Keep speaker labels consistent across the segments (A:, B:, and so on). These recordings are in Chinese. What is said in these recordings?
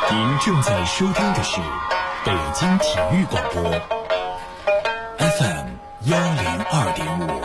A: 您正在收听的是北京体育广播 FM 102.5。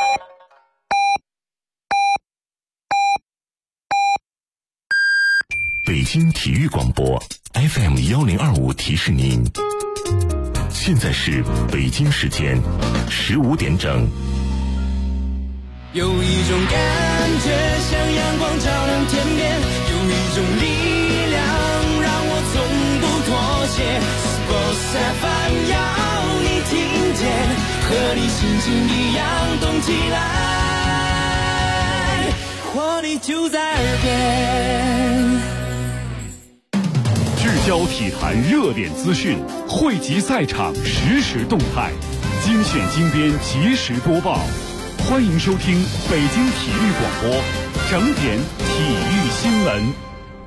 A: 北京体育广播 FM 1025提示您，现在是北京时间15点整。
B: 有一种感觉像阳光照亮天边，有一种力量让我从不妥协。Sports FM 要你听见，和你心情一样动起来，活力就在耳边。
C: 聚焦体坛热点资讯，汇集赛场实时动态，精选精编及时播报。欢迎收听北京体育广播整点体育新闻。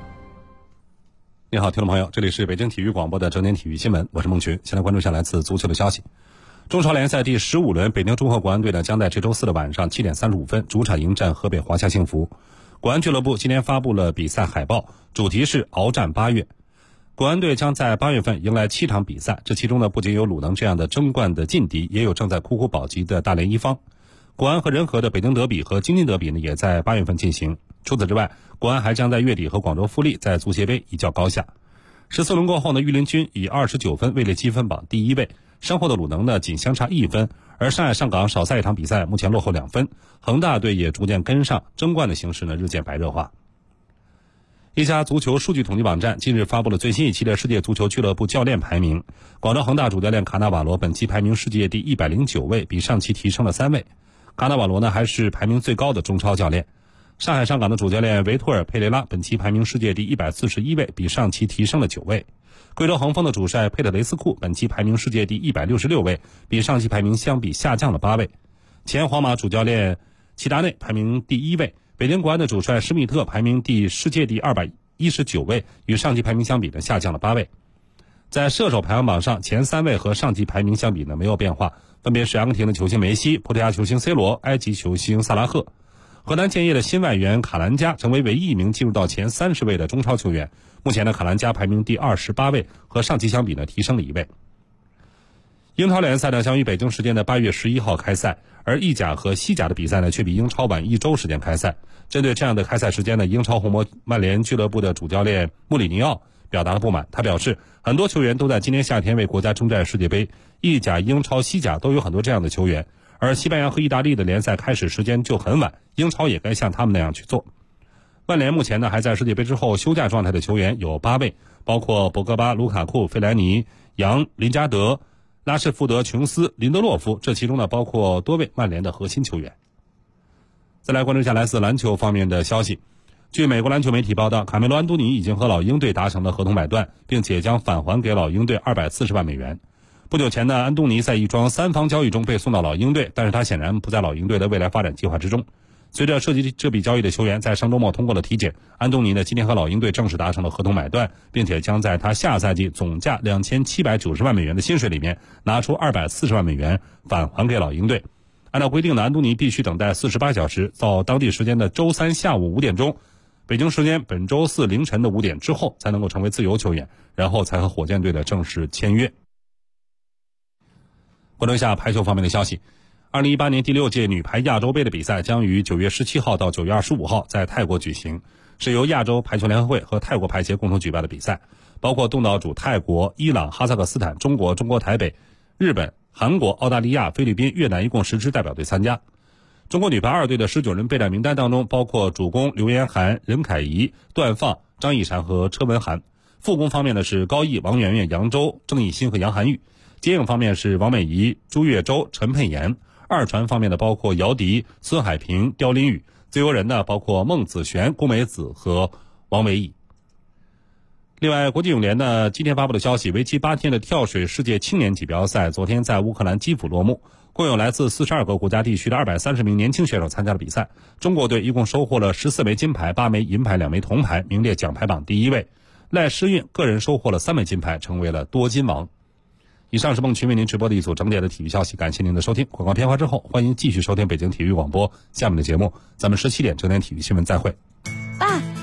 D: 你好，听众朋友，这里是北京体育广播的整点体育新闻，我是孟群。先来关注一下来自足球的消息。中超联赛第15轮，北京中赫国安队呢将在这周四的晚上7点35分主场迎战河北华夏幸福。国安俱乐部今天发布了比赛海报，主题是鏖战8月。国安队将在8月份迎来7场比赛，这其中呢不仅有鲁能这样的争冠的劲敌，也有正在苦苦保级的大连一方。国安和仁和的北京德比和京津德比呢也在8月份进行。除此之外，国安还将在月底和广州富力在足协杯一较高下。14轮过后呢，御林军以29分位列积分榜第1位，身后的鲁能呢仅相差1分，而上海上港少赛一场比赛，目前落后2分。恒大队也逐渐跟上，争冠的形势呢日渐白热化。一家足球数据统计网站近日发布了最新一期的世界足球俱乐部教练排名，广州恒大主教练卡纳瓦罗本期排名世界第109位，比上期提升了3位。卡纳瓦罗呢还是排名最高的中超教练。上海上港的主教练维托尔佩雷拉本期排名世界第141位，比上期提升了9位。贵州恒丰的主帅佩特雷斯库本期排名世界第166位，比上期排名相比下降了8位。前皇马主教练齐达内排名第1位，北京国安的主帅施密特排名世界第219位，与上期排名相比呢下降了8位。在射手排行榜上，前3位和上期排名相比呢没有变化，分别是阿根廷的球星梅西、葡萄牙球星 C 罗、埃及球星萨拉赫。河南建业的新外援卡兰加成为唯一一名进入到前30位的中超球员，目前呢卡兰加排名第28位，和上期相比呢提升了1位。英超联赛呢将于北京时间的8月11号开赛，而意甲和西甲的比赛呢却比英超晚1周时间开赛。针对这样的开赛时间呢，英超红魔曼联俱乐部的主教练穆里尼奥表达了不满。他表示，很多球员都在今年夏天为国家征战世界杯，意甲、英超、西甲都有很多这样的球员，而西班牙和意大利的联赛开始时间就很晚，英超也该像他们那样去做。曼联目前呢还在世界杯之后休假状态的球员有8位，包括博格巴、卢卡库、费兰尼、杨、林加德、拉什福德、琼斯、林德洛夫，这其中呢包括多位曼联的核心球员。再来关注一下来自篮球方面的消息。据美国篮球媒体报道，卡梅罗·安东尼已经和老鹰队达成了合同买断，并且将返还给老鹰队240万美元。不久前呢，安东尼在一桩3方交易中被送到老鹰队，但是他显然不在老鹰队的未来发展计划之中。随着涉及这笔交易的球员在上周末通过了体检，安东尼呢今天和老鹰队正式达成了合同买断，并且将在他下赛季总价2790万美元的薪水里面拿出240万美元返还给老鹰队。按照规定呢，安东尼必须等待48小时，到当地时间的周3下午5点钟，北京时间本周4凌晨的5点之后才能够成为自由球员，然后才和火箭队的正式签约。关注一下排球方面的消息。2018年第6届女排亚洲杯的比赛将于9月17号到9月25号在泰国举行，是由亚洲排球联合会和泰国排协共同举办的比赛，包括东道主泰国、伊朗、哈萨克斯坦、中国台北、日本、韩国、澳大利亚、菲律宾、越南一共10支代表队参加。中国女排2队的19人备战名单当中，包括主攻刘妍涵、任凯怡、段放、张艺婵和车文涵；副攻方面呢是高毅、王媛媛、杨周、郑义欣和杨涵玉；接应方面是王美仪、朱月洲、陈佩妍；二传方面呢包括姚迪、孙海平、刁琳宇；自由人呢包括孟子璇、龚美子和王维义。另外，国际泳联呢今天发布的消息，为期8天的跳水世界青年锦标赛昨天在乌克兰基辅落幕，共有来自42个国家地区的230名年轻选手参加了比赛。中国队一共收获了14枚金牌、8枚银牌、2枚铜牌，名列奖牌榜第1位。赖诗韵个人收获了3枚金牌，成为了多金王。以上是孟群为您直播的一组整点的体育消息，感谢您的收听。广告片花之后，欢迎继续收听北京体育广播下面的节目，咱们17点整点体育新闻再会。
E: 爸，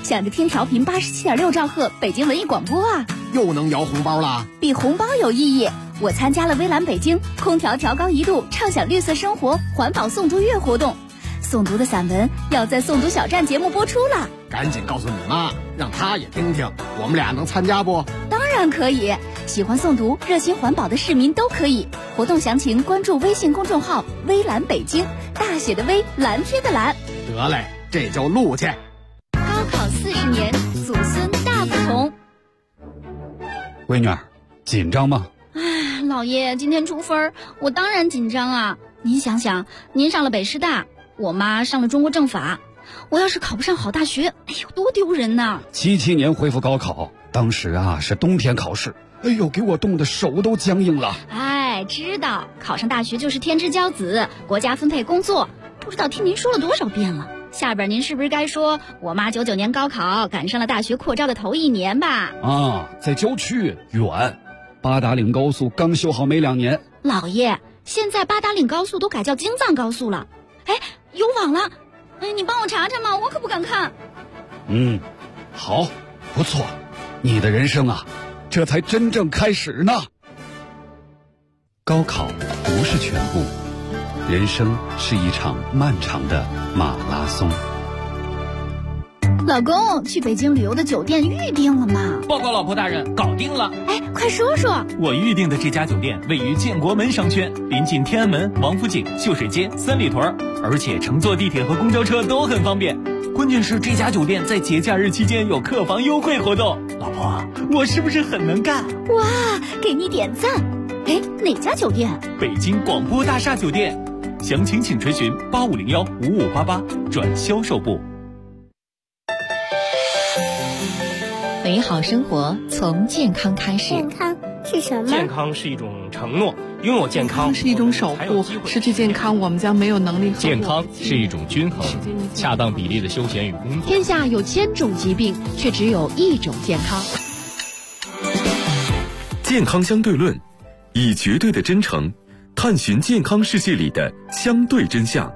E: 想着听调频87.6兆赫北京文艺广播啊。
F: 又能摇红包了？
E: 比红包有意义。我参加了微蓝北京空调调高1度畅享绿色生活环保诵读月活动，诵读的散文要在诵读小站节目播出了。
F: 赶紧告诉你妈，让她也听听，我们俩能参加不？
E: 当然可以，喜欢诵读热心环保的市民都可以。活动详情关注微信公众号微蓝北京，大写的微，蓝天的蓝。
F: 得嘞，这就录去。
E: 高考40年，祖孙大不同。
C: 闺女儿，紧张吗？
E: 唉，老爷，今天出分，我当然紧张啊。您想想，您上了北师大，我妈上了中国政法，我要是考不上好大学，哎呦，多丢人呐
C: ！77年恢复高考，当时啊是冬天考试，哎呦，给我冻得手都僵硬了。
E: 哎，知道考上大学就是天之骄子，国家分配工作，不知道听您说了多少遍了。下边您是不是该说我妈99年高考赶上了大学扩招的头1年吧？
C: 啊，在郊区远，八达岭高速刚修好没2年。
E: 老爷，现在八达岭高速都改叫京藏高速了。哎，有网了，哎，你帮我查查嘛，我可不敢看。
C: 好，不错，你的人生啊，这才真正开始呢。高考不是全部，人生是一场漫长的马拉松。
E: 老公，去北京旅游的酒店预定了吗？
G: 报告老婆大人，搞定了。
E: 哎，快说说。
G: 我预定的这家酒店位于建国门商圈，临近天安门、王府井、秀水街、三里屯，而且乘坐地铁和公交车都很方便。关键是这家酒店在节假日期间有客房优惠活动。老婆，我是不是很能干？
E: 哇，给你点赞。哎，哪家酒店？
G: 北京广播大厦酒店。详情请垂询85015588转销售部。
H: 美好生活从健康开始。
I: 健康是什么？
J: 健康是一种承诺，拥有健康
K: 是一种守护，失去健康我们将没有能力。
J: 健康是一种均衡，恰当比例的休闲与工作。
H: 天下有1000种疾病，却只有1种健康。
A: 健康相对论，以绝对的真诚探寻健康世界里的相对真相。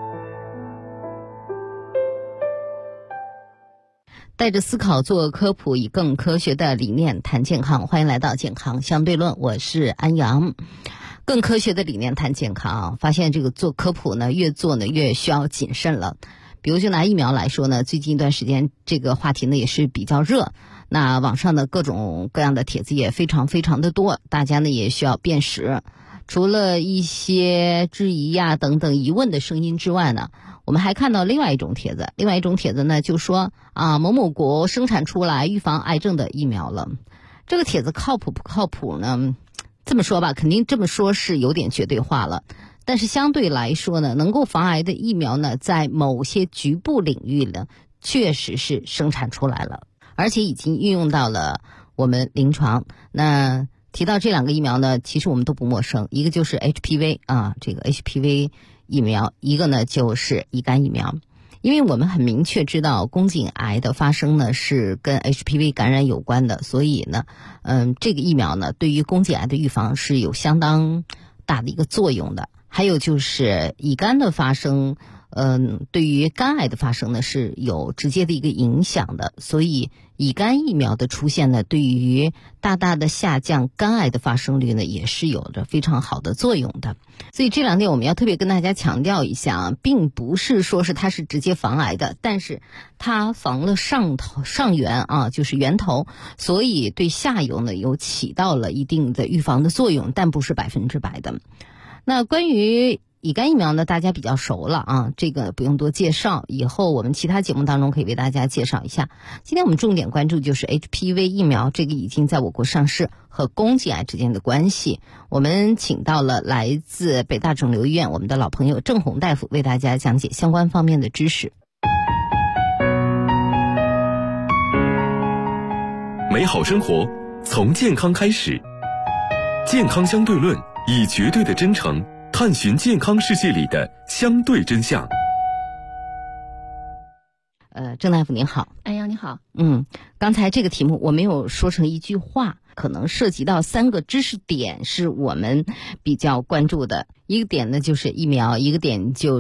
L: 带着思考做科普，以更科学的理念谈健康。欢迎来到健康相对论，我是安阳。更科学的理念谈健康，发现这个做科普呢，越做呢越需要谨慎了。比如就拿疫苗来说呢，最近一段时间这个话题呢也是比较热，那网上的各种各样的帖子也非常非常的多，大家呢也需要辨识。除了一些质疑呀等等疑问的声音之外呢，我们还看到另外一种帖子，呢就说啊，某某国生产出来预防癌症的疫苗了。这个帖子靠谱不靠谱呢？这么说吧，肯定这么说是有点绝对化了，但是相对来说呢，能够防癌的疫苗呢，在某些局部领域呢，确实是生产出来了，而且已经运用到了我们临床。那提到这2个疫苗呢，其实我们都不陌生，一个就是 HPV 啊，这个 HPV 疫苗，一个呢就是乙肝疫苗。因为我们很明确知道宫颈癌的发生呢是跟 HPV 感染有关的，所以呢这个疫苗呢对于宫颈癌的预防是有相当大的一个作用的。还有就是乙肝的发生对于肝癌的发生呢是有直接的一个影响的，所以乙肝疫苗的出现呢，对于大大的下降肝癌的发生率呢，也是有着非常好的作用的。所以这2点我们要特别跟大家强调一下，并不是说是它是直接防癌的，但是它防了上源啊，就是源头，所以对下游呢有起到了一定的预防的作用，但不是100%的。那关于乙肝疫苗呢，大家比较熟了啊，这个不用多介绍，以后我们其他节目当中可以为大家介绍一下。今天我们重点关注就是 HPV 疫苗，这个已经在我国上市和宫颈癌之间的关系。我们请到了来自北大肿瘤医院我们的老朋友郑红大夫，为大家讲解相关方面的知识。
A: 美好生活从健康开始，健康相对论，以绝对的真诚探寻健康世界里的相对真相。
L: 郑大夫您好。
E: 哎呀，你好。
L: 刚才这个题目我没有说成一句话，可能涉及到3个知识点是我们比较关注的。 一个点呢就是疫苗，一个点就是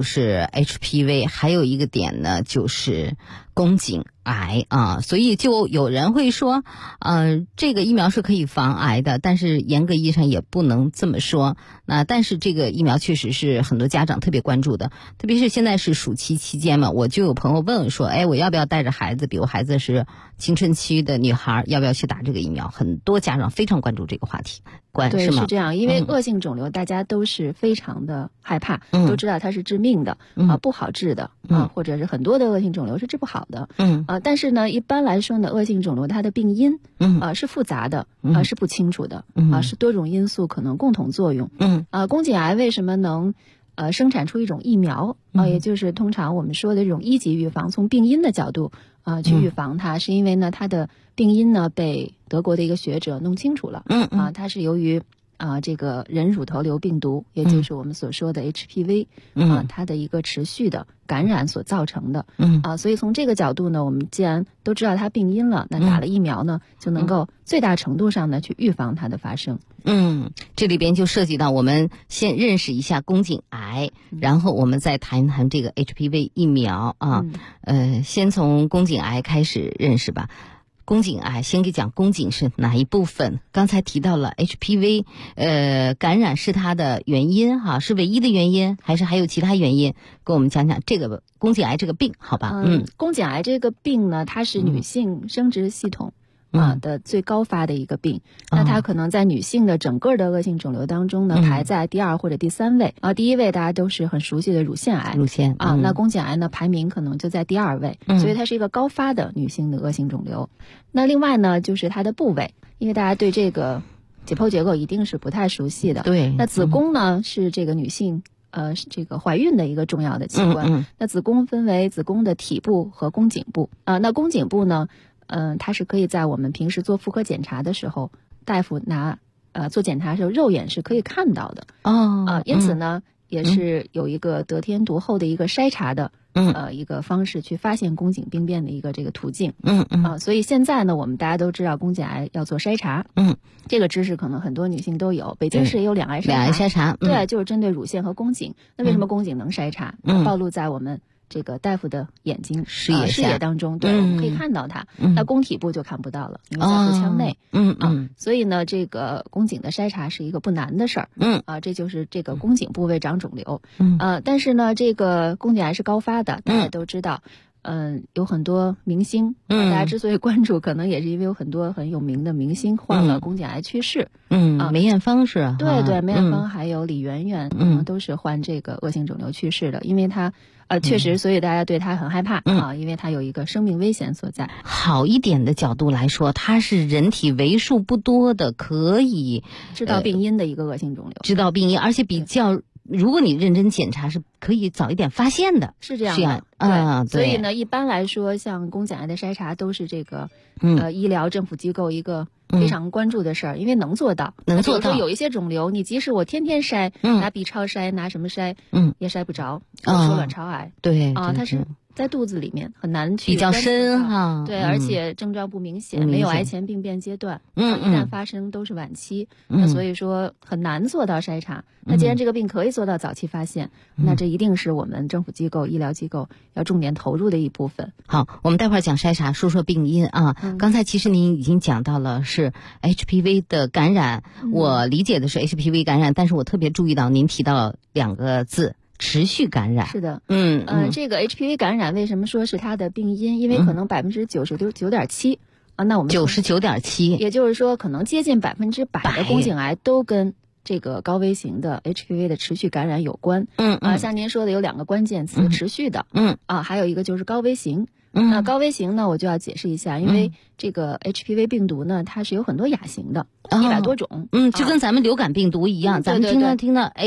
L: HPV， 还有一个点呢就是宫颈癌啊。所以就有人会说这个疫苗是可以防癌的，但是严格意义上也不能这么说。那但是这个疫苗确实是很多家长特别关注的，特别是现在是暑期期间嘛，我就有朋友问我说，我要不要带着孩子，比如孩子是青春期的女孩，要不要去打这个疫苗？很多家长非常关注这个话题。
I: 对，
L: 是吗？
I: 是这样，因为恶性肿瘤大家都是非常的害怕，都知道它是致命的，不好治的，或者是很多的恶性肿瘤是治不好的，但是呢，一般来说呢，恶性肿瘤它的病因，是复杂的，是不清楚的，是多种因素可能共同作用，宫颈癌为什么能生产出一种疫苗也就是通常我们说的这种一级预防，从病因的角度去预防它，是因为呢它的病因呢被德国的一个学者弄清楚了，它是由于这个人乳头瘤病毒，也就是我们所说的 HPV，它的一个持续的感染所造成的，所以从这个角度呢，我们既然都知道它病因了，那打了疫苗呢，就能够最大程度上呢去预防它的发生。
L: 这里边就涉及到我们先认识一下宫颈癌，然后我们再谈一谈这个 HPV 疫苗先从宫颈癌开始认识吧。宫颈癌，先给讲宫颈是哪一部分？刚才提到了 HPV， 感染是它的原因是唯一的原因，还是还有其他原因？跟我们讲讲这个宫颈癌这个病，好吧？
I: 宫颈癌这个病呢，它是女性生殖系统的最高发的一个病，那它可能在女性的整个的恶性肿瘤当中呢，排在第2或者第3位第1位大家都是很熟悉的乳腺癌，那宫颈癌呢排名可能就在第2位，所以它是一个高发的女性的恶性肿瘤。那另外呢，就是它的部位，因为大家对这个解剖结构一定是不太熟悉的，
L: 对，
I: 那子宫呢是这个女性这个怀孕的一个重要的器官，那子宫分为子宫的体部和宫颈部那宫颈部呢它是可以在我们平时做妇科检查的时候，大夫做检查的时候肉眼是可以看到的因此呢也是有一个得天独厚的一个筛查的一个方式去发现宫颈病变的一个这个途径所以现在呢我们大家都知道宫颈癌要做筛查这个知识可能很多女性都有，北京市也有两癌筛查，对，就是针对乳腺和宫颈。那为什么宫颈能筛查？暴露在我们这个大夫的眼睛视野当中，对，我们可以看到它。那宫体部就看不到了，因为在腹腔内。所以呢，这个宫颈的筛查是一个不难的事儿。这就是这个宫颈部位长肿瘤。但是呢，这个宫颈癌是高发的，大家都知道。有很多明星，大家之所以关注，可能也是因为有很多很有名的明星患了宫颈癌去世。
L: 梅艳芳是
I: 对，梅艳芳还有李媛媛，都是患这个恶性肿瘤去世的，因为她确实，所以大家对她很害怕因为她有一个生命危险所在。
L: 好一点的角度来说，它是人体为数不多的可以
I: 知道病因的一个恶性肿瘤，
L: 知道病因，而且比较。如果你认真检查，是可以早一点发现的，
I: 是这样的。对，所以呢，一般来说，像宫颈癌的筛查都是这个医疗政府机构一个非常关注的事儿，因为能做到。比如说有一些肿瘤，你即使我天天筛，拿 B 超筛，拿什么筛，也筛不着。比如说卵巢癌，
L: 对
I: 它是在肚子里面，很难去
L: 比较深
I: 对，而且症状不明显，没有癌前病变阶段，一旦发生都是晚期，那所以说很难做到筛查。那既然这个病可以做到早期发现，那这一定是我们政府机构、医疗机构要重点投入的一部分。
L: 好，我们待会儿讲筛查，说说病因刚才其实您已经讲到了是 HPV 的感染，我理解的是 HPV 感染，但是我特别注意到您提到2个字。持续感染
I: 是的，这个 HPV 感染为什么说是它的病因？因为可能99.7%那我们
L: 99.7%，
I: 也就是说可能接近100%的宫颈癌都跟这个高危型的 HPV 的持续感染有关。像您说的有2个关键词，持续的，还有一个就是高危型。那高危型呢，我就要解释一下，因为这个 HPV 病毒呢，它是有很多亚型的，100多种，
L: 就跟咱们流感病毒一样，咱们听到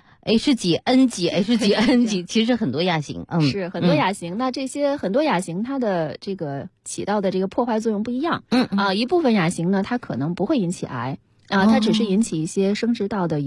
L: H 几 N 几 H 几 N 几，其实很多亚型，
I: 是很多亚型。那这些很多亚型，它的这个起到的这个破坏作用不一样。一部分亚型呢，它可能不会引起癌它只是引起一些生殖道的疣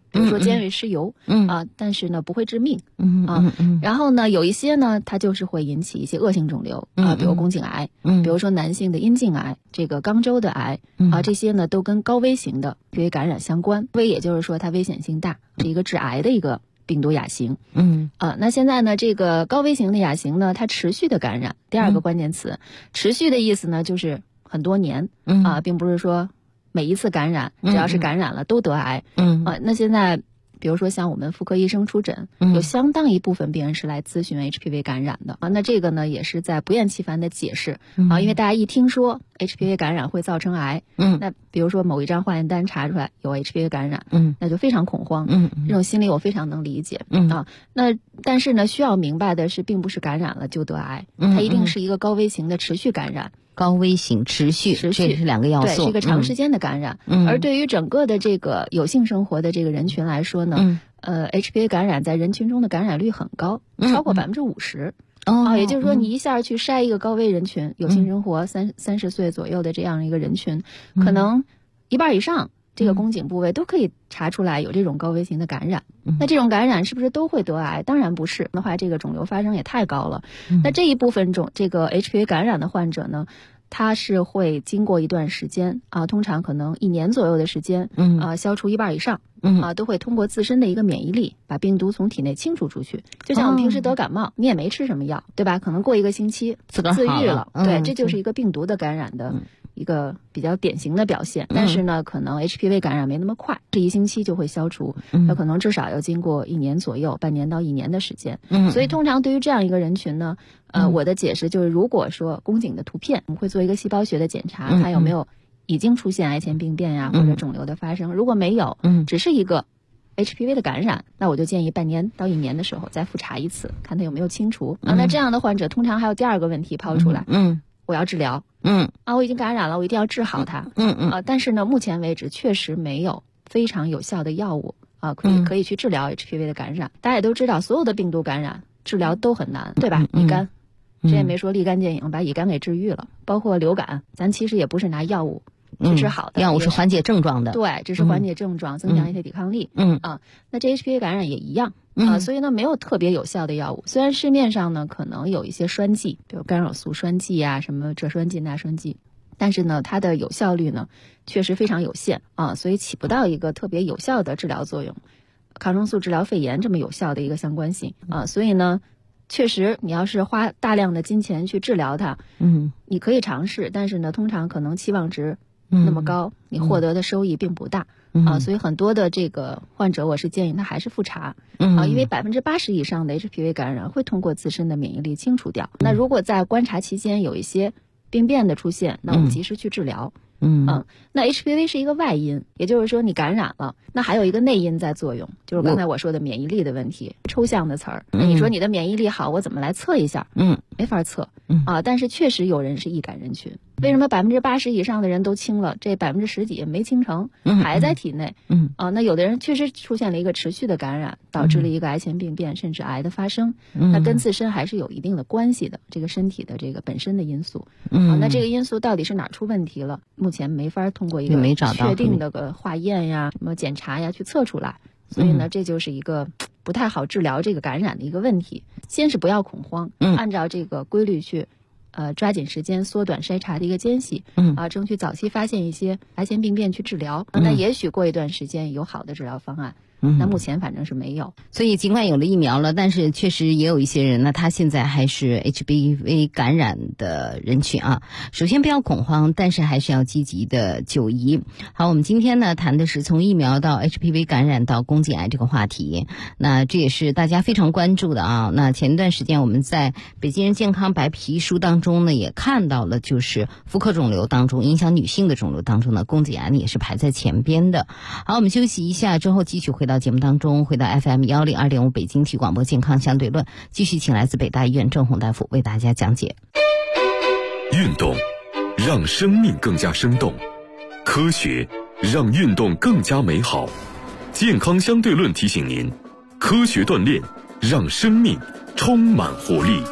I: 比如说尖锐湿疣，但是呢不会致命，然后呢有一些呢它就是会引起一些恶性肿瘤比如宫颈癌，比如说男性的阴茎癌，这个肛周的癌这些呢都跟高危型的HPV感染相关，危也就是说它危险性大，是一个致癌的一个病毒亚型。那现在呢这个高危型的亚型呢它持续的感染，第二个关键词，持续的意思呢就是很多年并不是说每一次感染只要是感染了都得癌。那现在比如说像我们妇科医生出诊，有相当一部分病人是来咨询 HPV 感染的那这个呢也是在不厌其烦的解释因为大家一听说 HPV 感染会造成癌，那比如说某一张化验单查出来有 HPV 感染，那就非常恐慌，这种心理我非常能理解那但是呢需要明白的是，并不是感染了就得癌，它一定是一个高危型的持续感染。
L: 高危型持续这是两个要素，
I: 对，是一个长时间的感染。而对于整个的这个有性生活的这个人群来说呢HPV 感染在人群中的感染率很高，超过50%。也就是说你一下去筛一个高危人群，有性生活30岁左右的这样一个人群，可能一半以上这个宫颈部位都可以查出来有这种高危型的感染。那这种感染是不是都会得癌？当然不是，的话这个肿瘤发生也太高了。那这一部分这个 HPV 感染的患者呢，他是会经过一段时间通常可能1年左右的时间消除一半以上都会通过自身的一个免疫力把病毒从体内清除出去。就像我们平时得感冒你也没吃什么药对吧，可能过1个星期自愈了对，这就是一个病毒的感染的一个比较典型的表现。但是呢可能 HPV 感染没那么快，这1星期就会消除，那可能至少要经过1年左右，半年到1年的时间。所以通常对于这样一个人群呢我的解释就是，如果说宫颈的图片我们会做一个细胞学的检查，看有没有已经出现癌前病变呀或者肿瘤的发生。如果没有只是一个 HPV 的感染，那我就建议半年到1年的时候再复查一次，看它有没有清除那这样的患者通常还有第二个问题抛出来我要治疗我已经感染了，我一定要治好它但是呢目前为止确实没有非常有效的药物可以去治疗 HPV 的感染。大家也都知道所有的病毒感染治疗都很难对吧，乙肝之前没说立竿见影把乙肝给治愈了，包括流感咱其实也不是拿药物去治好的，
L: 药物是缓解症状的，
I: 对，只是缓解症状增强一些抵抗力那这 HPV 感染也一样所以呢没有特别有效的药物。虽然市面上呢可能有一些栓剂，比如干扰素栓剂什么这栓剂那栓剂，但是呢它的有效率呢确实非常有限所以起不到一个特别有效的治疗作用，抗生素治疗肺炎这么有效的一个相关性所以呢确实你要是花大量的金钱去治疗它你可以尝试，但是呢通常可能期望值那么高你获得的收益并不大所以很多的这个患者我是建议他还是复查因为80%以上的 HPV 感染会通过自身的免疫力清除掉。那如果在观察期间有一些病变的出现，那我们及时去治疗那 HPV 是一个外因，也就是说你感染了，那还有一个内因在作用，就是刚才我说的免疫力的问题，抽象的词儿那你说你的免疫力好，我怎么来测一下没法测但是确实有人是易感人群。为什么80%以上的人都清了，这10%几没清成还在体内那有的人确实出现了一个持续的感染，导致了一个癌前病变甚至癌的发生那跟自身还是有一定的关系的，这个身体的这个本身的因素那这个因素到底是哪儿出问题了，目前没法通过一个确定的个化验呀什么检查呀去测出来。所以呢这就是一个不太好治疗这个感染的一个问题。先是不要恐慌按照这个规律去抓紧时间缩短筛查的一个间隙争取早期发现一些癌前病变去治疗那也许过一段时间有好的治疗方案那目前反正是没有。
L: 所以尽管有了疫苗了，但是确实也有一些人呢，他现在还是 HPV 感染的人群首先不要恐慌，但是还是要积极的就医。好，我们今天呢谈的是从疫苗到 HPV 感染到宫颈癌这个话题，那这也是大家非常关注的那前一段时间我们在北京人健康白皮书当中呢也看到了，就是妇科肿瘤当中影响女性的肿瘤当中呢，宫颈癌呢也是排在前边的。好，我们休息一下之后继续回到节目当中，回到 FM102.5 北京体育广播健康相对论，继续请来自北大医院郑红大夫为大家讲解。
A: 运动让生命更加生动，科学让运动更加美好。健康相对论提醒您，科学锻炼让生命充满活力。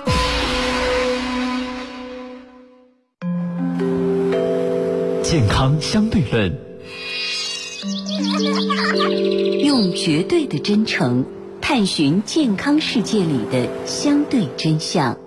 J: 健康相对论，
L: 用
M: 用绝对的真诚探寻健康世界里的相对真相。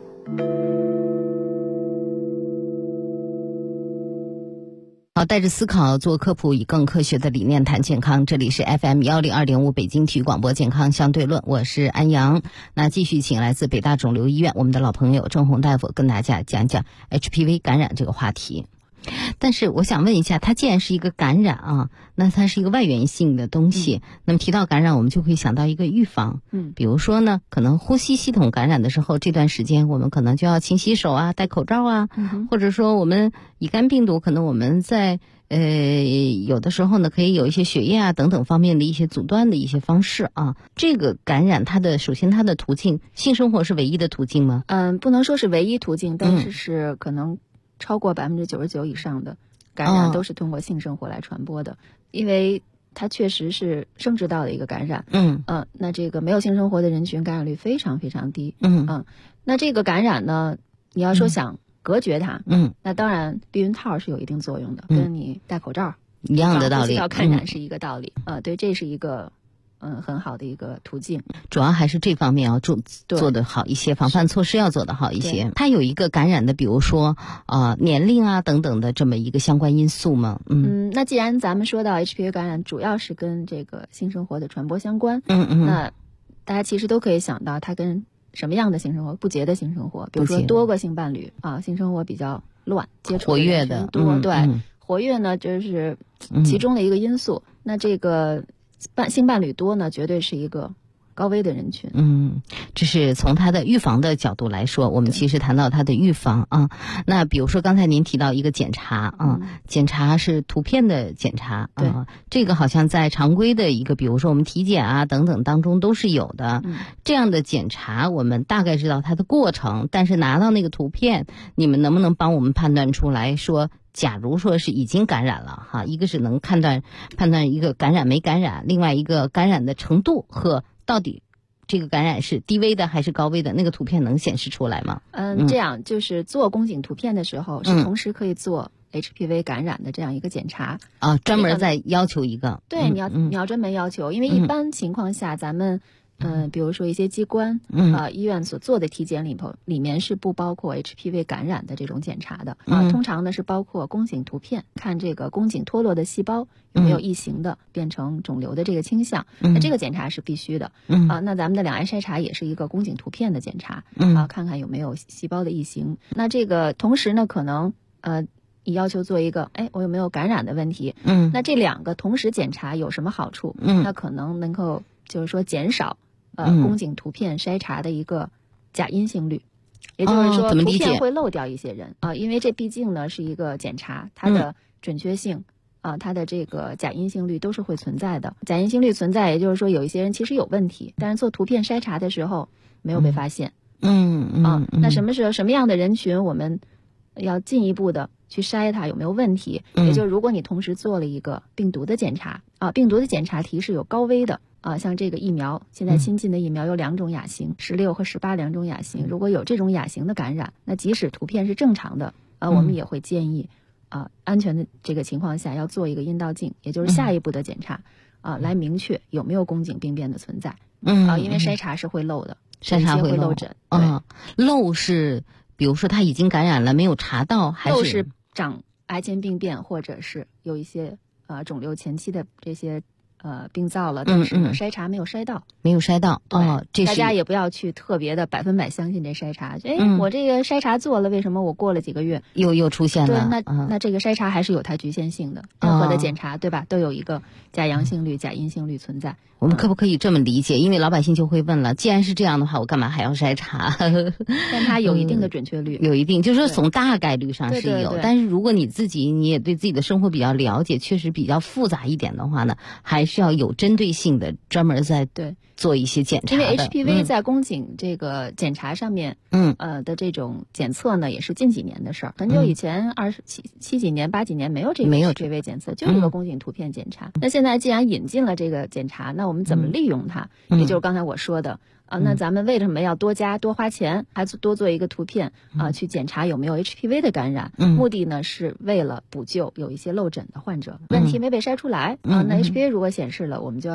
L: 好，带着思考做科普，以更科学的理念谈健康。这里是 FM102.5 北京体育广播健康相对论，我是安阳。那继续请来自北大肿瘤医院我们的老朋友郑红大夫跟大家讲讲 HPV 感染这个话题。但是我想问一下，它既然是一个感染啊，那它是一个外源性的东西，那么提到感染，我们就会想到一个预防。比如说呢，可能呼吸系统感染的时候，这段时间我们可能就要勤洗手啊，戴口罩啊，或者说我们乙肝病毒，可能我们在有的时候呢，可以有一些血液啊等等方面的一些阻断的一些方式啊。这个感染首先它的途径，性生活是唯一的途径吗？
I: 不能说是唯一途径，但是是可能超过99%以上的感染都是通过性生活来传播的，因为它确实是生殖道的一个感染。那这个没有性生活的人群感染率非常非常低。那这个感染呢，你要说想隔绝它，那当然避孕套是有一定作用的，跟你戴口罩
L: 一样的道理，
I: 呼吸道感染是一个道理。对，这是一个很好的一个途径。
L: 主要还是这方面要做得好一些，防范措施要做得好一些。它有一个感染的，比如说年龄啊等等的这么一个相关因素吗？
I: 那既然咱们说到 HPV 感染主要是跟这个性生活的传播相关，那大家其实都可以想到它跟什么样的性生活？不洁的性生活，比如说多个性伴侣啊，性生活比较乱，接触
L: 活跃的
I: 多，对，活跃呢就是其中的一个因素。那这个性伴侣多呢，绝对是一个高危的人群。
L: 这是从它的预防的角度来说，我们其实谈到它的预防啊。那比如说刚才您提到一个检查啊，检查是图片的检查啊，这个好像在常规的一个，比如说我们体检啊等等当中都是有的。这样的检查我们大概知道它的过程，但是拿到那个图片，你们能不能帮我们判断出来说，假如说是已经感染了哈，一个是能判断一个感染没感染，另外一个感染的程度和到底这个感染是低危的还是高危的，那个图片能显示出来吗？
I: 这样就是做宫颈图片的时候，是同时可以做 HPV 感染的这样一个检查
L: 啊，专门再要求一个。
I: 对，你要专门要求，因为一般情况下咱们比如说一些机关医院所做的体检里面是不包括 HPV 感染的这种检查的通常呢是包括宫颈图片，看这个宫颈脱落的细胞有没有异形的变成肿瘤的这个倾向，那这个检查是必须的那咱们的两癌筛查也是一个宫颈图片的检查看看有没有细胞的异形。那这个同时呢，可能你要求做一个我有没有感染的问题那这两个同时检查有什么好处那可能能够就是说减少宫颈图片筛查的一个假阴性率，也就是说图片会漏掉一些人因为这毕竟呢是一个检查，它的准确性它的这个假阴性率都是会存在的。假阴性率存在，也就是说有一些人其实有问题，但是做图片筛查的时候没有被发现。那什么样的人群我们要进一步的去筛它有没有问题？也就是如果你同时做了一个病毒的检查病毒的检查题是有高危的像这个疫苗，现在新进的疫苗有2种亚型，16和18两种亚型，如果有这种亚型的感染，那即使图片是正常的我们也会建议安全的这个情况下要做一个阴道镜，也就是下一步的检查来明确有没有宫颈病变的存在因为筛查是会漏的，
L: 筛查会
I: 漏诊
L: 漏是比如说他已经感染了没有查到，还是
I: 漏是长癌前病变，或者是有一些肿瘤前期的这些病灶了，但是筛查没有筛到，
L: 这
I: 大家也不要去特别的100%相信这筛查。我这个筛查做了，为什么我过了几个月
L: 又出现了？
I: 对，那这个筛查还是有它局限性的，任何的检查对吧，都有一个假阳性率、假阴性率存在。
L: 我们可不可以这么理解？因为老百姓就会问了，既然是这样的话，我干嘛还要筛查？
I: 但它有一定的准确率，
L: 有一定，就是说从大概率上是有，但是如果你也对自己的生活比较了解，确实比较复杂一点的话呢，还是要有针对性的专门在做一些检查的。
I: 因为 HPV 在宫颈这个检查上面的这种检测呢，也是近几年的事儿。很久以前27几年、8几年没有这个 HPV 检测，就是个宫颈图片检查。那现在既然引进了这个检查，那我们怎么利用它？也就是刚才我说的那咱们为什么要多花钱，还多做一个图片去检查有没有 HPV 的感染？目的呢是为了补救有一些漏诊的患者，问题没被筛出来那 HPV 如果显示了，我们就要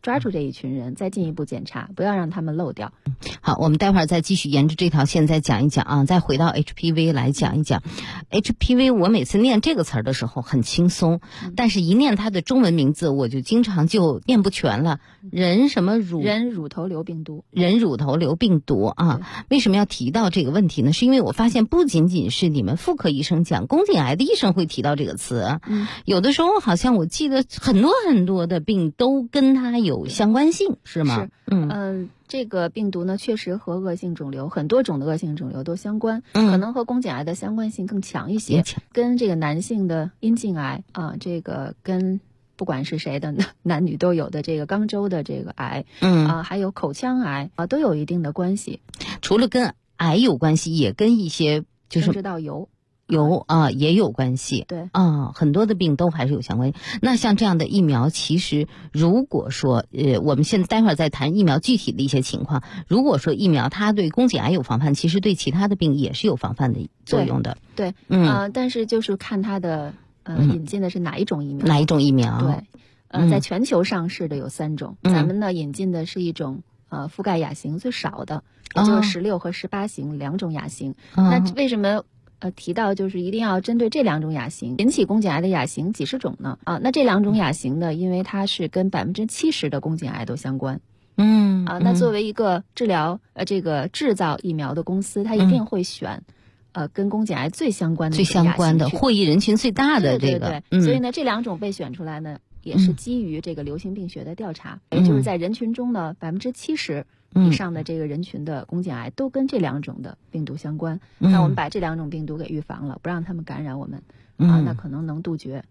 I: 抓住这一群人，再进一步检查，不要让他们漏掉。
L: 好，我们待会儿再继续沿着这条线再讲一讲啊，再回到 HPV 来讲一讲。HPV 我每次念这个词儿的时候很轻松，但是一念它的中文名字，我就经常就念不全了。人乳
I: 头瘤病毒。
L: 人乳头瘤病毒啊，为什么要提到这个问题呢？是因为我发现不仅仅是你们妇科医生讲，宫颈癌的医生会提到这个词。有的时候好像我记得很多很多的病都跟它有相关性，是吗？
I: 这个病毒呢，确实和恶性肿瘤很多种的恶性肿瘤都相关，可能和宫颈癌的相关性更强一些，跟这个男性的阴茎癌啊，这个跟不管是谁的男女都有的这个肛周的这个癌，还有口腔癌啊，都有一定的关系。
L: 除了跟癌有关系，也跟一些就是
I: 生殖道疣
L: 也有关系。
I: 对
L: 很多的病都还是有相关。那像这样的疫苗，其实如果说我们现在待会儿再谈疫苗具体的一些情况。如果说疫苗它对宫颈癌有防范，其实对其他的病也是有防范的作用的。
I: 对，但是就是看它的引进的是哪一种疫苗。
L: 哪一种疫苗？
I: 对，在全球上市的有3种，咱们呢引进的是一种覆盖亚型最少的，也就是16和18型2种亚型。那为什么提到就是一定要针对这2种亚型？引起宫颈癌的亚型几十种呢？那这2种亚型呢，因为它是跟70%的宫颈癌都相关。那作为一个治疗这个制造疫苗的公司，它一定会选跟宫颈癌最相关的
L: 获益人群最大的这个。
I: 对，所以呢，这2种被选出来呢，也是基于这个流行病学的调查，也就是在人群中呢，70%以上的这个人群的宫颈癌都跟这2种的病毒相关。那我们把这2种病毒给预防了，不让他们感染我们那可能能杜绝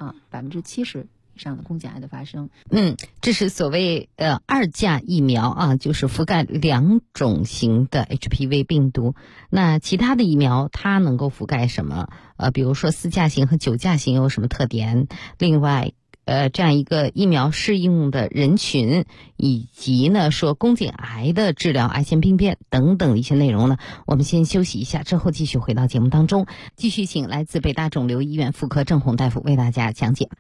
I: 70%以上的宫颈癌的发生。
L: 这是所谓2价疫苗啊，就是覆盖2种型的 HPV 病毒。那其他的疫苗它能够覆盖什么？比如说4价型和9价型有什么特点？另外这样一个疫苗适用的人群，以及呢说宫颈癌的治疗、癌前病变等等一些内容呢，我们先休息一下，之后继续回到节目当中，继续请来自北大肿瘤医院妇科郑红大夫为大家讲解。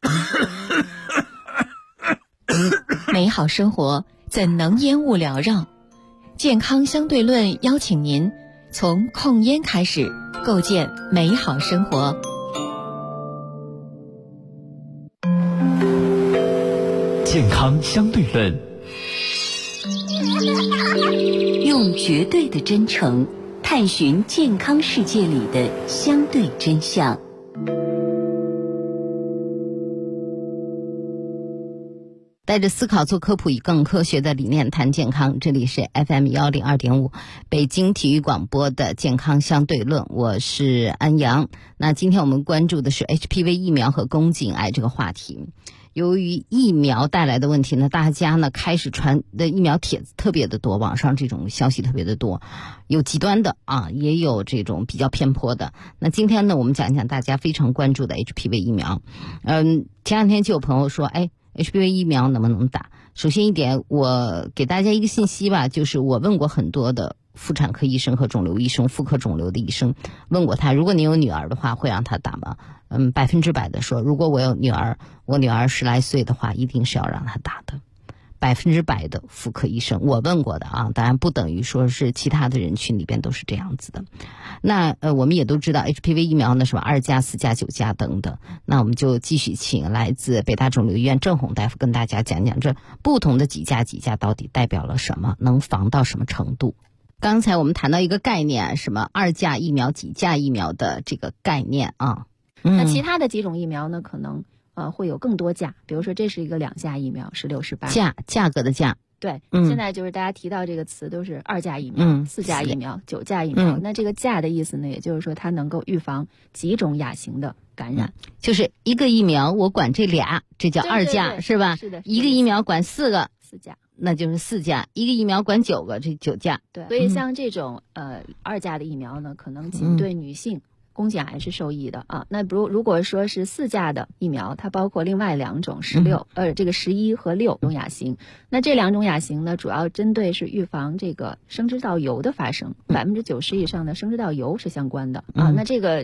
H: 美好生活怎能烟雾缭绕？健康相对论邀请您从控烟开始，构建美好生活。
N: 健康相对论，
M: 用绝对的真诚探寻健康世界里的相对真相。
L: 带着思考做科普，以更科学的理念谈健康。这里是 FM102.5 北京体育广播的健康相对论，我是安阳。那今天我们关注的是 HPV 疫苗和宫颈癌这个话题。由于疫苗带来的问题呢，大家呢开始传的疫苗帖子特别的多，网上这种消息特别的多，有极端的也有这种比较偏颇的。那今天呢，我们讲一讲大家非常关注的 HPV 疫苗。前两天就有朋友说HPV 疫苗能不能打？首先一点，我给大家一个信息吧，就是我问过很多的妇产科医生和肿瘤医生、妇科肿瘤的医生，问过他，如果你有女儿的话，会让她打吗？100%的说，如果我有女儿，我女儿10来岁的话，一定是要让她打的。100%的妇科医生，我问过的当然不等于说是其他的人群里边都是这样子的。那我们也都知道 HPV 疫苗呢，什么2价、4价、9价等等。那我们就继续请来自北大肿瘤医院郑红大夫跟大家讲讲这不同的几价到底代表了什么，能防到什么程度。刚才我们谈到一个概念，什么2价疫苗、几价疫苗的这个概念
I: 那其他的几种疫苗呢，可能会有更多价，比如说这是一个2价疫苗，16、18
L: 价格的价。
I: 对，现在就是大家提到这个词都是2价疫苗、4价疫苗、9价疫苗。那这个价的意思呢，也就是说它能够预防几种亚型的感染。
L: 就是一个疫苗我管这俩，这叫2价，
I: 对
L: 是吧？
I: 是的。
L: 一个疫苗管4个
I: ，4价，
L: 那就是4价。一个疫苗管9个，这9价。
I: 对，所以像这种2价的疫苗呢，可能仅对女性宫颈癌是受益的那如果说是4价的疫苗，它包括另外2种这个11和6种亚型。那这2种亚型呢，主要针对是预防这个生殖道疣的发生，90%以上的生殖道疣是相关的那这个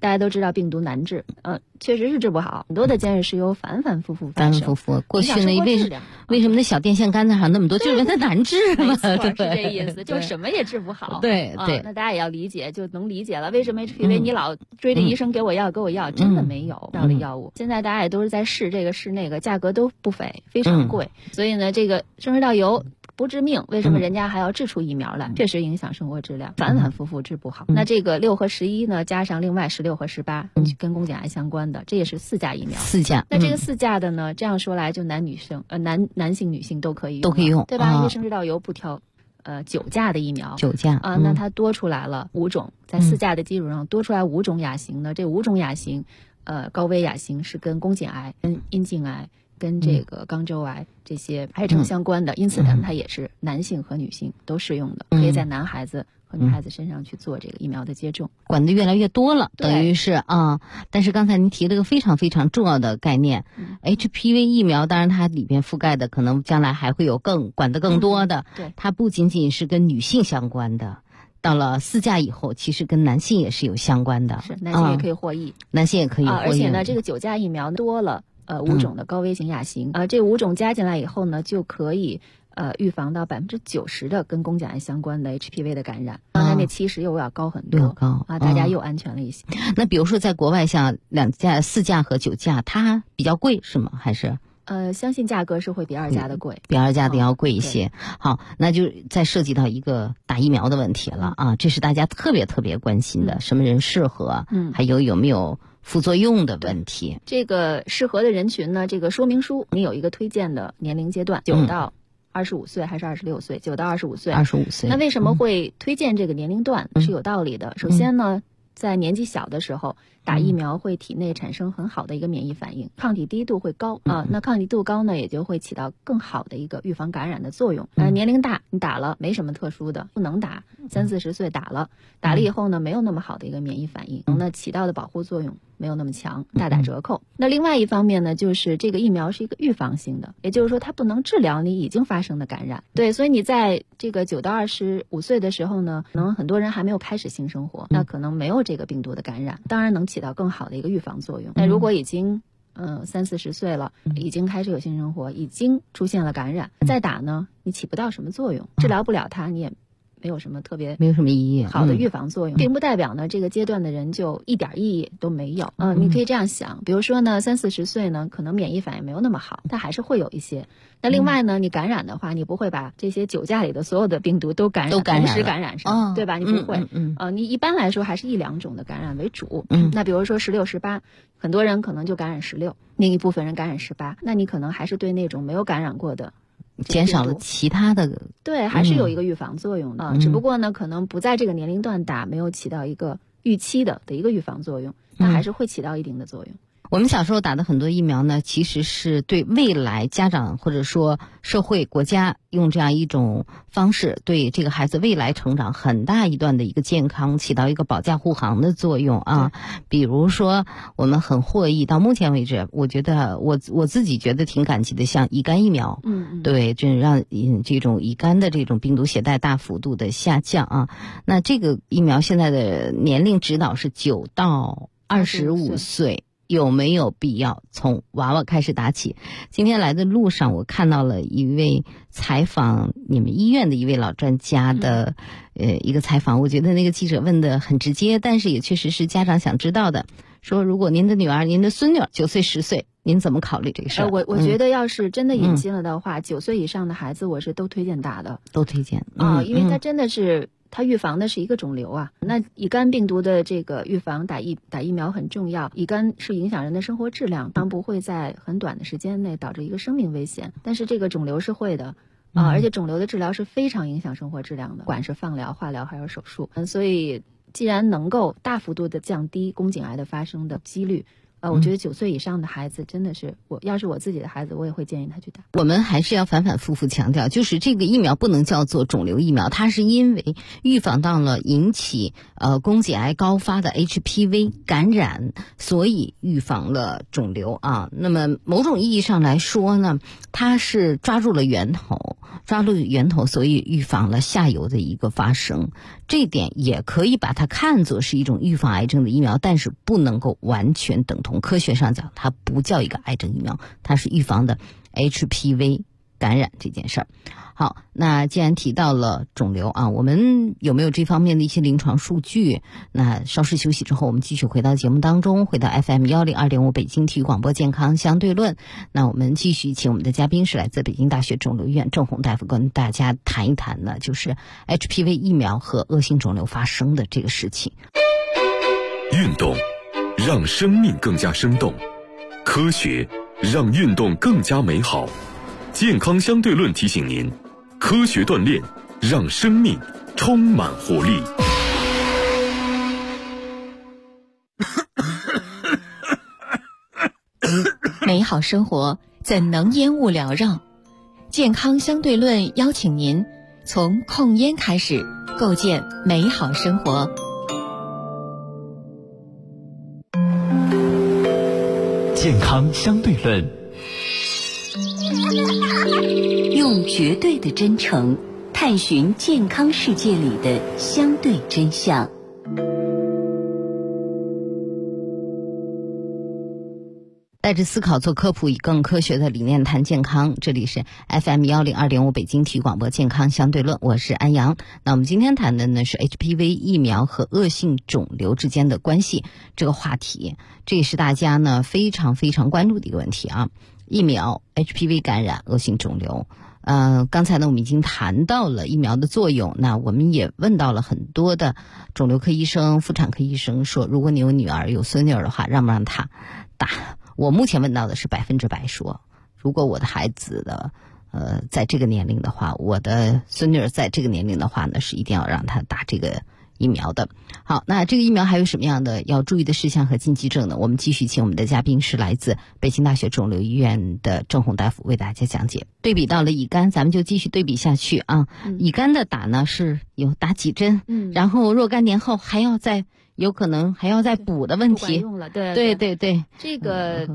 I: 大家都知道病毒难治，确实是治不好，很多的尖锐湿疣反反复复发生。
L: 反反复复，过去呢，为什么那小电线杆子上那么多，就是因为它难治嘛，
I: 没错，是这意思，就是什么也治不好。
L: 对对，
I: 那大家也要理解，就能理解了，为什么 HPV 你老追着医生给我药，真的没有这样的药物。现在大家也都是在试这个试那个，价格都不菲，非常贵。所以呢，这个生食道疣不致命，为什么人家还要制出疫苗来？确实影响生活质量，反反复复治不好。那这个6和11呢，加上另外16和18，跟宫颈癌相关的，这也是4价疫苗。
L: 4价。
I: 那这个4价的呢，这样说来就男性、女性都可以用，
L: 都可以用，
I: 对吧？因为生食道疣不挑9价的疫苗
L: ，9价
I: 啊，那它多出来了5种，在4价的基础上多出来5种亚型呢。这5种亚型，高危亚型是跟宫颈癌、跟阴茎癌、跟这个肛周癌这些癌症相关的，因此呢，它也是男性和女性都适用的，可以在男孩子和女孩子身上去做这个疫苗的接种，
L: 管得越来越多了，等于是啊。但是刚才您提了个非常非常重要的概念，HPV 疫苗，当然它里边覆盖的可能将来还会有管得更多的，
I: 对，
L: 它不仅仅是跟女性相关的。到了4价以后，其实跟男性也是有相关的，
I: 是男性也可以获益，
L: 男性也可以获益，
I: 而且呢，这个9价疫苗多了5种的高危型亚型，这5种加进来以后呢，就可以预防到90%的跟宫颈癌相关的 HPV 的感染，刚才那70又要高很多，
L: 又高
I: 啊，大家又安全了一些。
L: 那比如说在国外，像4价和9价，它比较贵是吗？还是？
I: 相信价格是会比2价的贵，
L: 比2价的要贵一些。好，那就再涉及到一个打疫苗的问题了啊，这是大家特别特别关心的，什么人适合，还有没有副作用的问题。
I: 这个适合的人群呢，这个说明书你有一个推荐的年龄阶段，9到25岁还是26岁？9到25岁。
L: 25岁。
I: 那为什么会推荐这个年龄段？是有道理的。首先呢，在年纪小的时候打疫苗会体内产生很好的一个免疫反应，抗体低度会高啊，那抗体度高呢，也就会起到更好的一个预防感染的作用。年龄大你打了没什么特殊的，不能打，30、40岁打了以后呢，没有那么好的一个免疫反应，那起到的保护作用没有那么强，大打折扣。那另外一方面呢，就是这个疫苗是一个预防性的，也就是说它不能治疗你已经发生的感染。对，所以你在这个9到25岁的时候呢，可能很多人还没有开始性生活，那可能没有这个病毒的感染，当然能起到更好的一个预防作用。那如果已经30、40岁了，已经开始有性生活，已经出现了感染，再打呢，你起不到什么作用，治疗不了它，你也没有什么特别
L: 没有什么意义
I: 好的预防作用，并不代表呢这个阶段的人就一点意义都没有。你可以这样想，比如说呢30、40岁呢，可能免疫反应没有那么好，但还是会有一些。那另外呢，你感染的话，你不会把这些9价里的所有的病毒都同时感染上，对吧？你不会，你一般来说还是1、2种的感染为主。那比如说16、18，很多人可能就感染16，另一部分人感染18，那你可能还是对那种没有感染过的。
L: 减少了其他的，
I: 对，还是有一个预防作用的，只不过呢，可能不在这个年龄段打，没有起到一个预期的一个预防作用，但还是会起到一定的作用。
L: 我们小时候打的很多疫苗呢，其实是对未来家长或者说社会国家用这样一种方式，对这个孩子未来成长很大一段的一个健康起到一个保驾护航的作用啊。比如说我们很获益，到目前为止，我觉得我自己觉得挺感激的，像乙肝疫苗，对，这让这种乙肝的这种病毒携带大幅度的下降啊。那这个疫苗现在的年龄指导是9到25岁。有没有必要从娃娃开始打起？今天来的路上，我看到了一位采访你们医院的一位老专家的一个采访，我觉得那个记者问的很直接，但是也确实是家长想知道的。说如果您的女儿、您的孙女9岁、10岁，您怎么考虑这个事儿？
I: 我觉得要是真的引进了的话，9岁以上的孩子我是都推荐打的，
L: 都推荐
I: 因为它真的是。它预防的是一个肿瘤啊，那乙肝病毒的这个预防打疫苗很重要。乙肝是影响人的生活质量，当然不会在很短的时间内导致一个生命危险，但是这个肿瘤是会的而且肿瘤的治疗是非常影响生活质量的，不管是放疗、化疗还有手术。所以既然能够大幅度的降低宫颈癌的发生的几率我觉得9岁以上的孩子真的是，要是我自己的孩子，我也会建议他去打。
L: 我们还是要反反复复强调，就是这个疫苗不能叫做肿瘤疫苗，它是因为预防到了引起宫颈癌高发的 HPV 感染，所以预防了肿瘤啊。那么某种意义上来说呢，它是抓住了源头，所以预防了下游的一个发生。这一点也可以把它看作是一种预防癌症的疫苗，但是不能够完全等同。科学上讲，它不叫一个癌症疫苗，它是预防的 HPV 感染这件事儿。好，那既然提到了肿瘤啊，我们有没有这方面的一些临床数据？那稍事休息之后，我们继续回到节目当中，回到 FM102.5 北京体育广播健康相对论。那我们继续请我们的嘉宾是来自北京大学肿瘤医院郑红大夫，跟大家谈一谈呢，就是 HPV 疫苗和恶性肿瘤发生的这个事情。
A: 运动让生命更加生动，科学让运动更加美好。健康相对论提醒您，科学锻炼让生命充满活力。
H: 美好生活怎能烟雾缭绕？健康相对论邀请您从控烟开始，构建美好生活。
N: 健康相对论，
M: 用绝对的真诚探寻健康世界里的相对真相。
L: 带着思考做科普，以更科学的理念谈健康。这里是 FM102.5 北京体育广播健康相对论，我是安阳。那我们今天谈的呢是 HPV 疫苗和恶性肿瘤之间的关系这个话题，这也是大家呢非常非常关注的一个问题啊。疫苗、HPV 感染、恶性肿瘤。刚才呢我们已经谈到了疫苗的作用，那我们也问到了很多的肿瘤科医生、妇产科医生，说如果你有女儿有孙女儿的话，让不让她打？我目前问到的是100%说，如果我的孩子的在这个年龄的话，我的孙女儿在这个年龄的话呢，是一定要让她打这个疫苗的。好，那这个疫苗还有什么样的要注意的事项和禁忌症呢？我们继续请我们的嘉宾是来自北京大学肿瘤医院的郑红大夫为大家讲解。对比到了乙肝，咱们就继续对比下去啊。乙肝的打呢是有打几针，然后若干年后还要再有可能还要再补的问题，不管
I: 用了，对。这个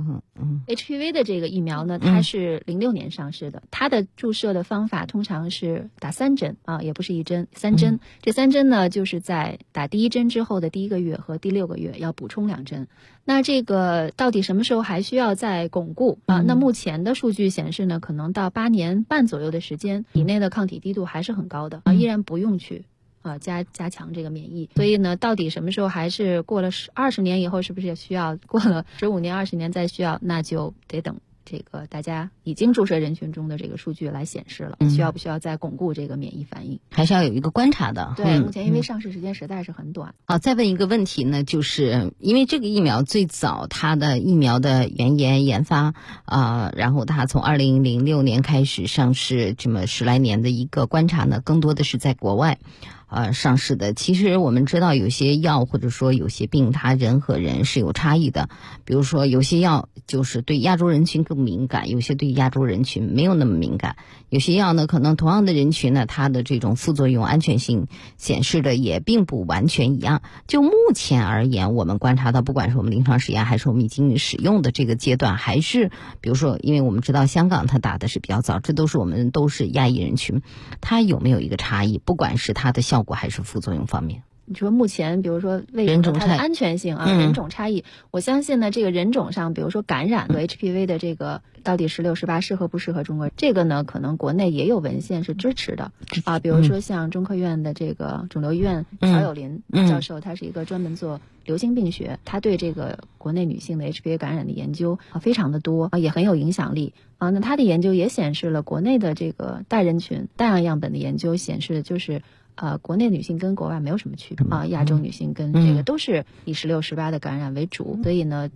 I: HPV 的这个疫苗呢，它是06年上市的，它的注射的方法通常是打3针啊，也不是1针，3针。这3针呢，就是在打第1针之后的第1个月和第6个月要补充2针。那这个到底什么时候还需要再巩固啊？那目前的数据显示呢，可能到8年半左右的时间，体内的抗体滴度还是很高的啊，依然不用去加强这个免疫。所以呢，到底什么时候还是过了20年以后，是不是也需要过了15年、20年再需要，那就得等这个大家已经注射人群中的这个数据来显示了，需要不需要再巩固这个免疫反应，
L: 还是要有一个观察的。
I: 对，目前因为上市时间实在是很短。
L: 好，再问一个问题呢，就是因为这个疫苗最早它的疫苗的研发然后它从2006年开始上市，这么10来年的一个观察呢，更多的是在国外上市的。其实我们知道有些药或者说有些病，它人和人是有差异的。比如说有些药就是对亚洲人群更敏感，有些对亚洲人群没有那么敏感。有些药呢，可能同样的人群呢，它的这种副作用安全性显示的也并不完全一样。就目前而言，我们观察到，不管是我们临床实验还是我们已经使用的这个阶段，还是比如说，因为我们知道香港它打的是比较早，这都是我们都是亚裔人群，它有没有一个差异？不管是它的效果还是副作用方面。
I: 你说目前比如说为什么它的安全性人种差异，我相信呢，这个人种上比如说感染的 HPV 的这个到底16、18适合不适合中国，这个呢可能国内也有文献是支持的比如说像中科院的这个肿瘤医院曹友林教授，他是一个专门做流行病学，他对这个国内女性的 HPV 感染的研究非常的多也很有影响力那他的研究也显示了国内的这个大人群大量样本的研究显示的就是国内女性跟国外没有什么区别亚洲女性跟这个都是以16、18的感染为主，所以呢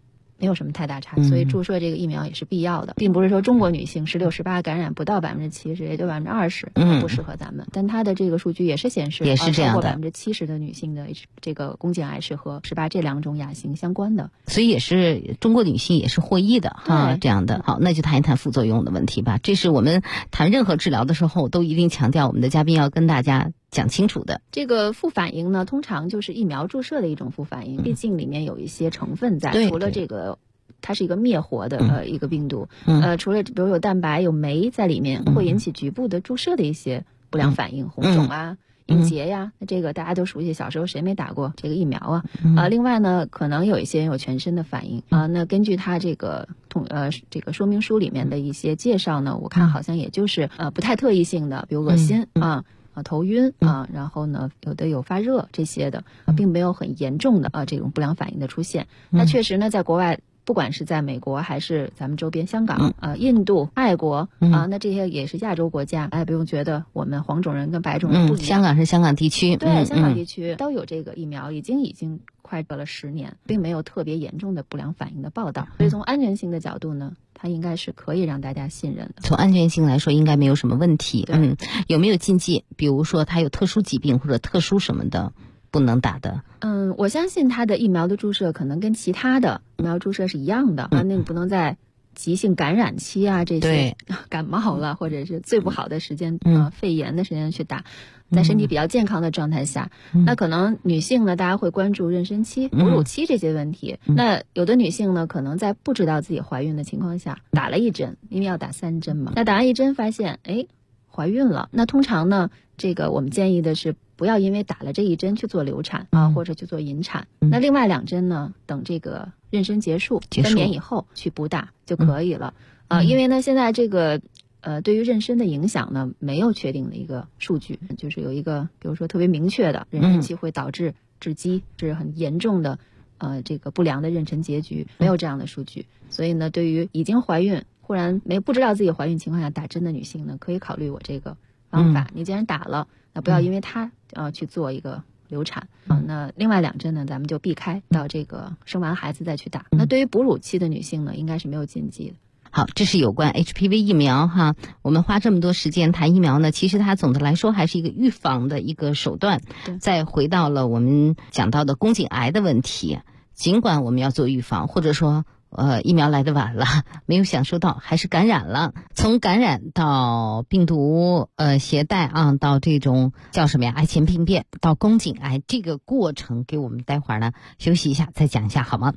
I: 没有什么太大差，所以注射这个疫苗也是必要的，并不是说中国女性16、18感染不到70%，也就20%，不适合咱们。但它的这个数据也是显示，
L: 也是这样的，
I: 超过70%的女性的这个宫颈癌是和18这2种亚型相关的，
L: 所以也是中国女性也是获益的哈。这样的，好，那就谈一谈副作用的问题吧。这是我们谈任何治疗的时候都一定强调，我们的嘉宾要跟大家讲清楚的。
I: 这个副反应呢，通常就是疫苗注射的一种副反应，毕竟里面有一些成分在，除了这个它是一个灭活的一个病毒，除了比如有蛋白有酶在里面，会引起局部的注射的一些不良反应，红肿啊、硬结呀，这个大家都熟悉，小时候谁没打过这个疫苗啊？另外呢，可能有一些人有全身的反应啊。那根据它这个这个说明书里面的一些介绍呢，我看好像也就是不太特异性的，比如恶心头晕然后呢有的有发热这些的，并没有很严重的这种不良反应的出现。那确实呢，在国外，不管是在美国还是咱们周边香港印度、泰国那这些也是亚洲国家，不用觉得我们黄种人跟白种人不一样。
L: 香港是香港地区，
I: 对，香港地区都有这个疫苗，已经快过了10年，并没有特别严重的不良反应的报道。所以从安全性的角度呢，它应该是可以让大家信任的。
L: 从安全性来说，应该没有什么问题。有没有禁忌？比如说它有特殊疾病或者特殊什么的不能打的？
I: 我相信它的疫苗的注射可能跟其他的疫苗注射是一样的。那你不能在急性感染期这些感冒了或者是最不好的时间肺炎的时间去打，在身体比较健康的状态下，那可能女性呢，大家会关注妊娠期、哺乳期这些问题。那有的女性呢，可能在不知道自己怀孕的情况下打了1针，因为要打3针嘛。那打完1针发现怀孕了，那通常呢，这个我们建议的是不要因为打了这1针去做流产或者去做引产。那另外2针呢，等这个妊娠结束分娩以后去补打就可以了。因为呢，现在这个对于妊娠的影响呢，没有确定的一个数据，就是有一个比如说特别明确的妊娠期会导致致畸，是很严重的这个不良的妊娠结局，没有这样的数据。所以呢，对于已经怀孕忽然不知道自己怀孕情况下打针的女性呢，可以考虑我这个方法。你既然打了，那不要因为它去做一个流产那另外2针呢，咱们就避开，到这个生完孩子再去打。那对于哺乳期的女性呢，应该是没有禁忌的。
L: 好，这是有关 HPV 疫苗哈。我们花这么多时间谈疫苗呢，其实它总的来说还是一个预防的一个手段。再回到了我们讲到的宫颈癌的问题，尽管我们要做预防，或者说疫苗来得晚了，没有享受到，还是感染了。从感染到病毒携带到这种叫什么呀，癌前病变，到宫颈癌，这个过程给我们待会儿呢休息一下再讲一下好吗？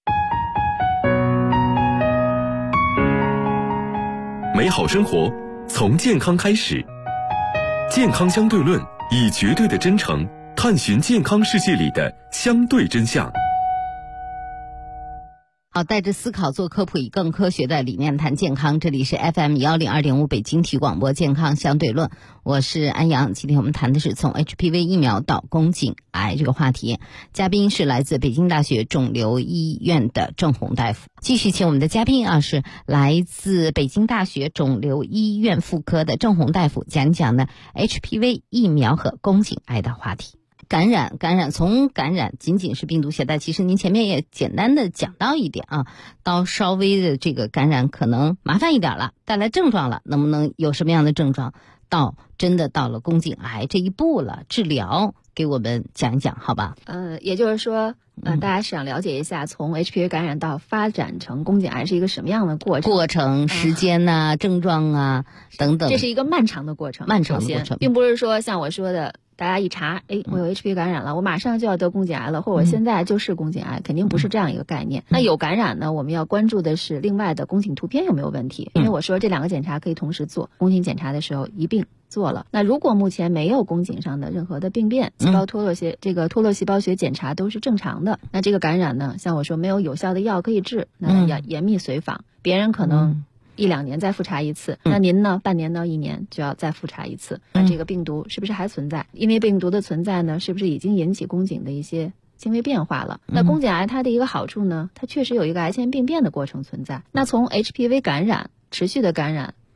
A: 美好生活从健康开始，健康相对论以绝对的真诚探寻健康世界里的相对真相。
L: 好，带着思考做科普，以更科学的理念谈健康。这里是 FM 102.5北京体育广播健康相对论，我是安阳。今天我们谈的是从 HPV 疫苗到宫颈癌这个话题，嘉宾是来自北京大学肿瘤医院的郑红大夫。继续请我们的嘉宾是来自北京大学肿瘤医院妇科的郑红大夫，讲讲呢 HPV 疫苗和宫颈癌的话题。感染，从感染仅仅是病毒携带，其实您前面也简单的讲到一点到稍微的这个感染可能麻烦一点了，带来症状了，能不能有什么样的症状，到真的到了宫颈癌这一步了，治疗给我们讲一讲好吧？
I: 也就是说大家想了解一下从 HPV 感染到发展成宫颈癌是一个什么样的过程
L: 时间症状等等。
I: 这是一个漫长的过程，并不是说像我说的大家一查我有 HPV 感染了，我马上就要得宫颈癌了，或者我现在就是宫颈癌，肯定不是这样一个概念。那有感染呢，我们要关注的是另外的宫颈图片有没有问题，因为我说这2个检查可以同时做，宫颈检查的时候一并做了。那如果目前没有宫颈上的任何的病变，细胞脱落这个脱落细胞学检查都是正常的，那这个感染呢，像我说没有有效的药可以治，那要严密随访，别人可能1-2年再复查一次，那您呢半年到1年就要再复查一次，那这个病毒是不是还存在？因为病毒的存在呢，是不是已经引起宫颈的一些轻微变化了？那宫颈癌它的一个好处呢，它确实有一个癌前病变的过程存在。那从 HPV 感染持续的感染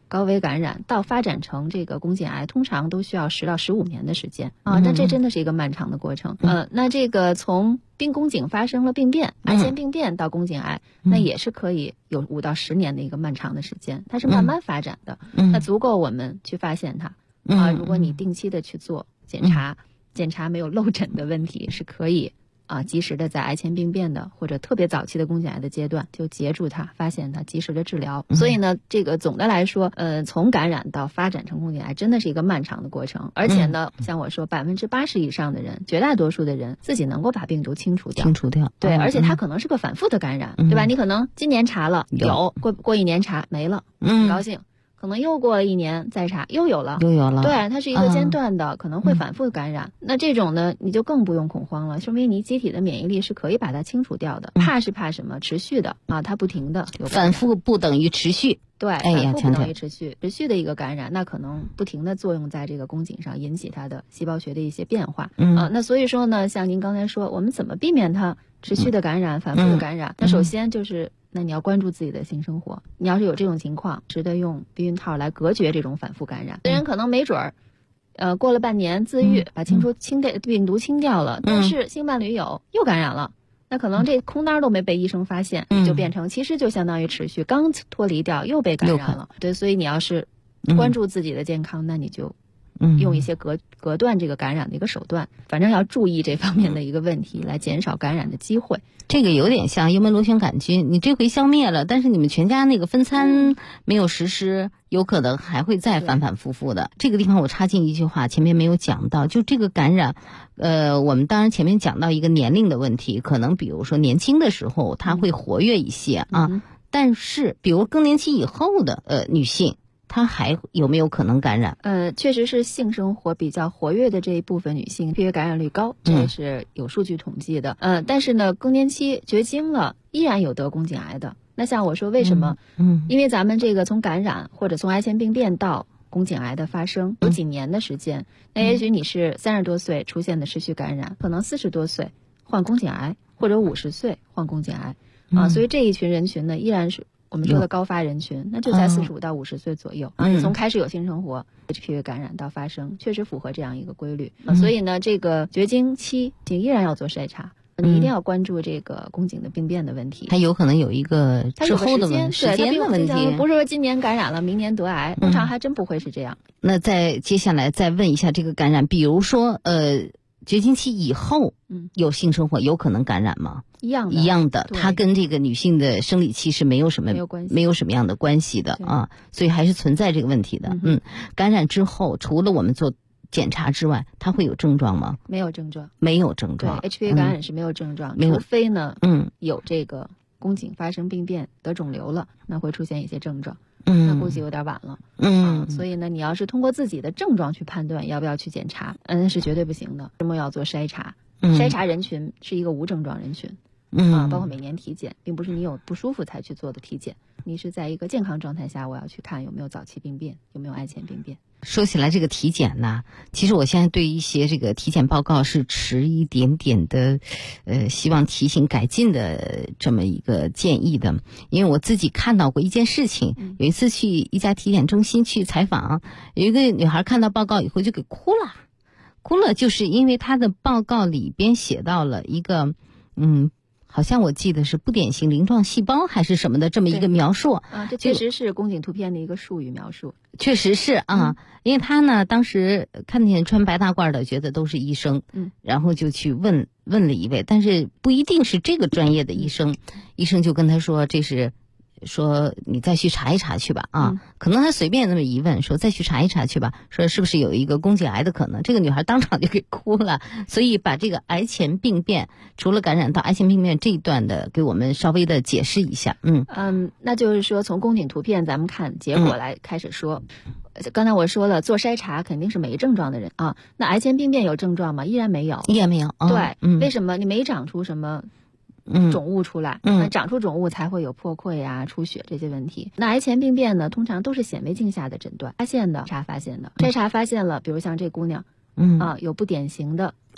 I: 高危感染到发展成这个宫颈癌，通常都需要10到15年的时间啊，那这真的是一个漫长的过程。那这个从并宫颈发生了病变，癌前病变到宫颈癌，那也是可以有5到10年的一个漫长的时间，它是慢慢发展的，那足够我们去发现它啊。如果你定期的去做检查没有漏诊的问题，是可以及时的在癌前病变的或者特别早期的宫颈癌的阶段就截住它，发现它，及时的治疗。所以呢，这个总的来说，从感染到发展成宫颈癌真的是一个漫长的过程。而且呢，像我说，80%以上的人，绝大多数的人自己能够把病毒清除掉。对，而且它可能是个反复的感染，对吧？你可能今年查了有，过1年查没了，很高兴。可能又过了1年再查又有了，对，它是一个间断的，可能会反复感染。那这种呢，你就更不用恐慌了，说明你机体的免疫力是可以把它清除掉的。怕是怕什么？持续的它不停的有
L: 反复不等于持续。
I: 对，反复不等于持续的一个感染，那可能不停的作用在这个宫颈上，引起它的细胞学的一些变化。那所以说呢，像您刚才说，我们怎么避免它持续的感染、反复的感染？那首先就是。那你要关注自己的性生活，你要是有这种情况，值得用避孕套来隔绝这种反复感染。虽然可能没准儿，过了半年自愈，把病毒清掉了，但是性伴侣又感染了，那可能这空单都没被医生发现，就变成其实就相当于持续，刚脱离掉又被感染了。对，所以你要是关注自己的健康，那你就用一些隔断这个感染的一个手段，反正要注意这方面的一个问题，来减少感染的机会。
L: 这个有点像幽门螺旋杆菌，你这回消灭了，但是你们全家那个分餐没有实施，有可能还会再反反复复的。这个地方我插进一句话，前面没有讲到，就这个感染，我们当然前面讲到一个年龄的问题，可能比如说年轻的时候它会活跃一些但是比如更年期以后的女性，她还有没有可能感染？
I: 确实是性生活比较活跃的这一部分女性，血感染率高，这是有数据统计的。但是呢，更年期绝经了，依然有得宫颈癌的。那像我说为什么？因为咱们这个从感染或者从癌前病变到宫颈癌的发生有几年的时间，那也许你是30多岁出现的持续感染，可能40多岁患宫颈癌，或者50岁患宫颈癌所以这一群人群呢，依然是我们说的高发人群，那就在45到50岁左右从开始有性生活 HPV 感染到发生，确实符合这样一个规律所以呢，这个绝经期依然要做筛查，你一定要关注这个宫颈的病变的问题。
L: 它有可能有一个滞后的时间的问题，
I: 不是说今年感染了明年得癌，通常还真不会是这样。
L: 那接下来再问一下这个感染，比如说绝经期以后有性生活有可能感染吗？
I: 一样的，
L: 它跟这个女性的生理期是没有什么样的关系的所以还是存在这个问题的。感染之后，除了我们做检查之外，它会有症状吗？
I: 没有症状。
L: 没有症状。
I: 对 HPV 感染是没有症状，除非呢有这个宫颈发生病变得肿瘤了，那会出现一些症状。那估计有点晚了。所以呢，你要是通过自己的症状去判断要不要去检查，是绝对不行的。什么要做筛查？筛查人群是一个无症状人群。包括每年体检，并不是你有不舒服才去做的体检，你是在一个健康状态下，我要去看有没有早期病变，有没有癌前病变。
L: 说起来这个体检呢，其实我现在对一些这个体检报告是持一点点的希望提醒改进的这么一个建议的。因为我自己看到过一件事情，有一次去一家体检中心去采访，有一个女孩看到报告以后就给哭了，就是因为她的报告里边写到了一个好像我记得是不典型鳞状细胞还是什么的这么一个描述
I: 这确实是宫颈图片的一个术语描述。
L: 确实是因为他呢当时看见穿白大褂的觉得都是医生然后就去问了一位，但是不一定是这个专业的医生医生就跟他说这是说你再去查一查去吧可能他随便那么一问，说再去查一查去吧，说是不是有一个宫颈癌的可能，这个女孩当场就给哭了。所以把这个癌前病变，除了感染到癌前病变这一段的，给我们稍微的解释一下。
I: 那就是说从宫颈图片咱们看结果来开始说。刚才我说了，做筛查肯定是没症状的人那癌前病变有症状吗？依然没有。对，为什么？你没长出什么肿物出来，那长出肿物才会有破溃出血这些问题。那癌前病变呢，通常都是显微镜下的诊断发现的，筛查发现了，比如像这姑娘有不典型的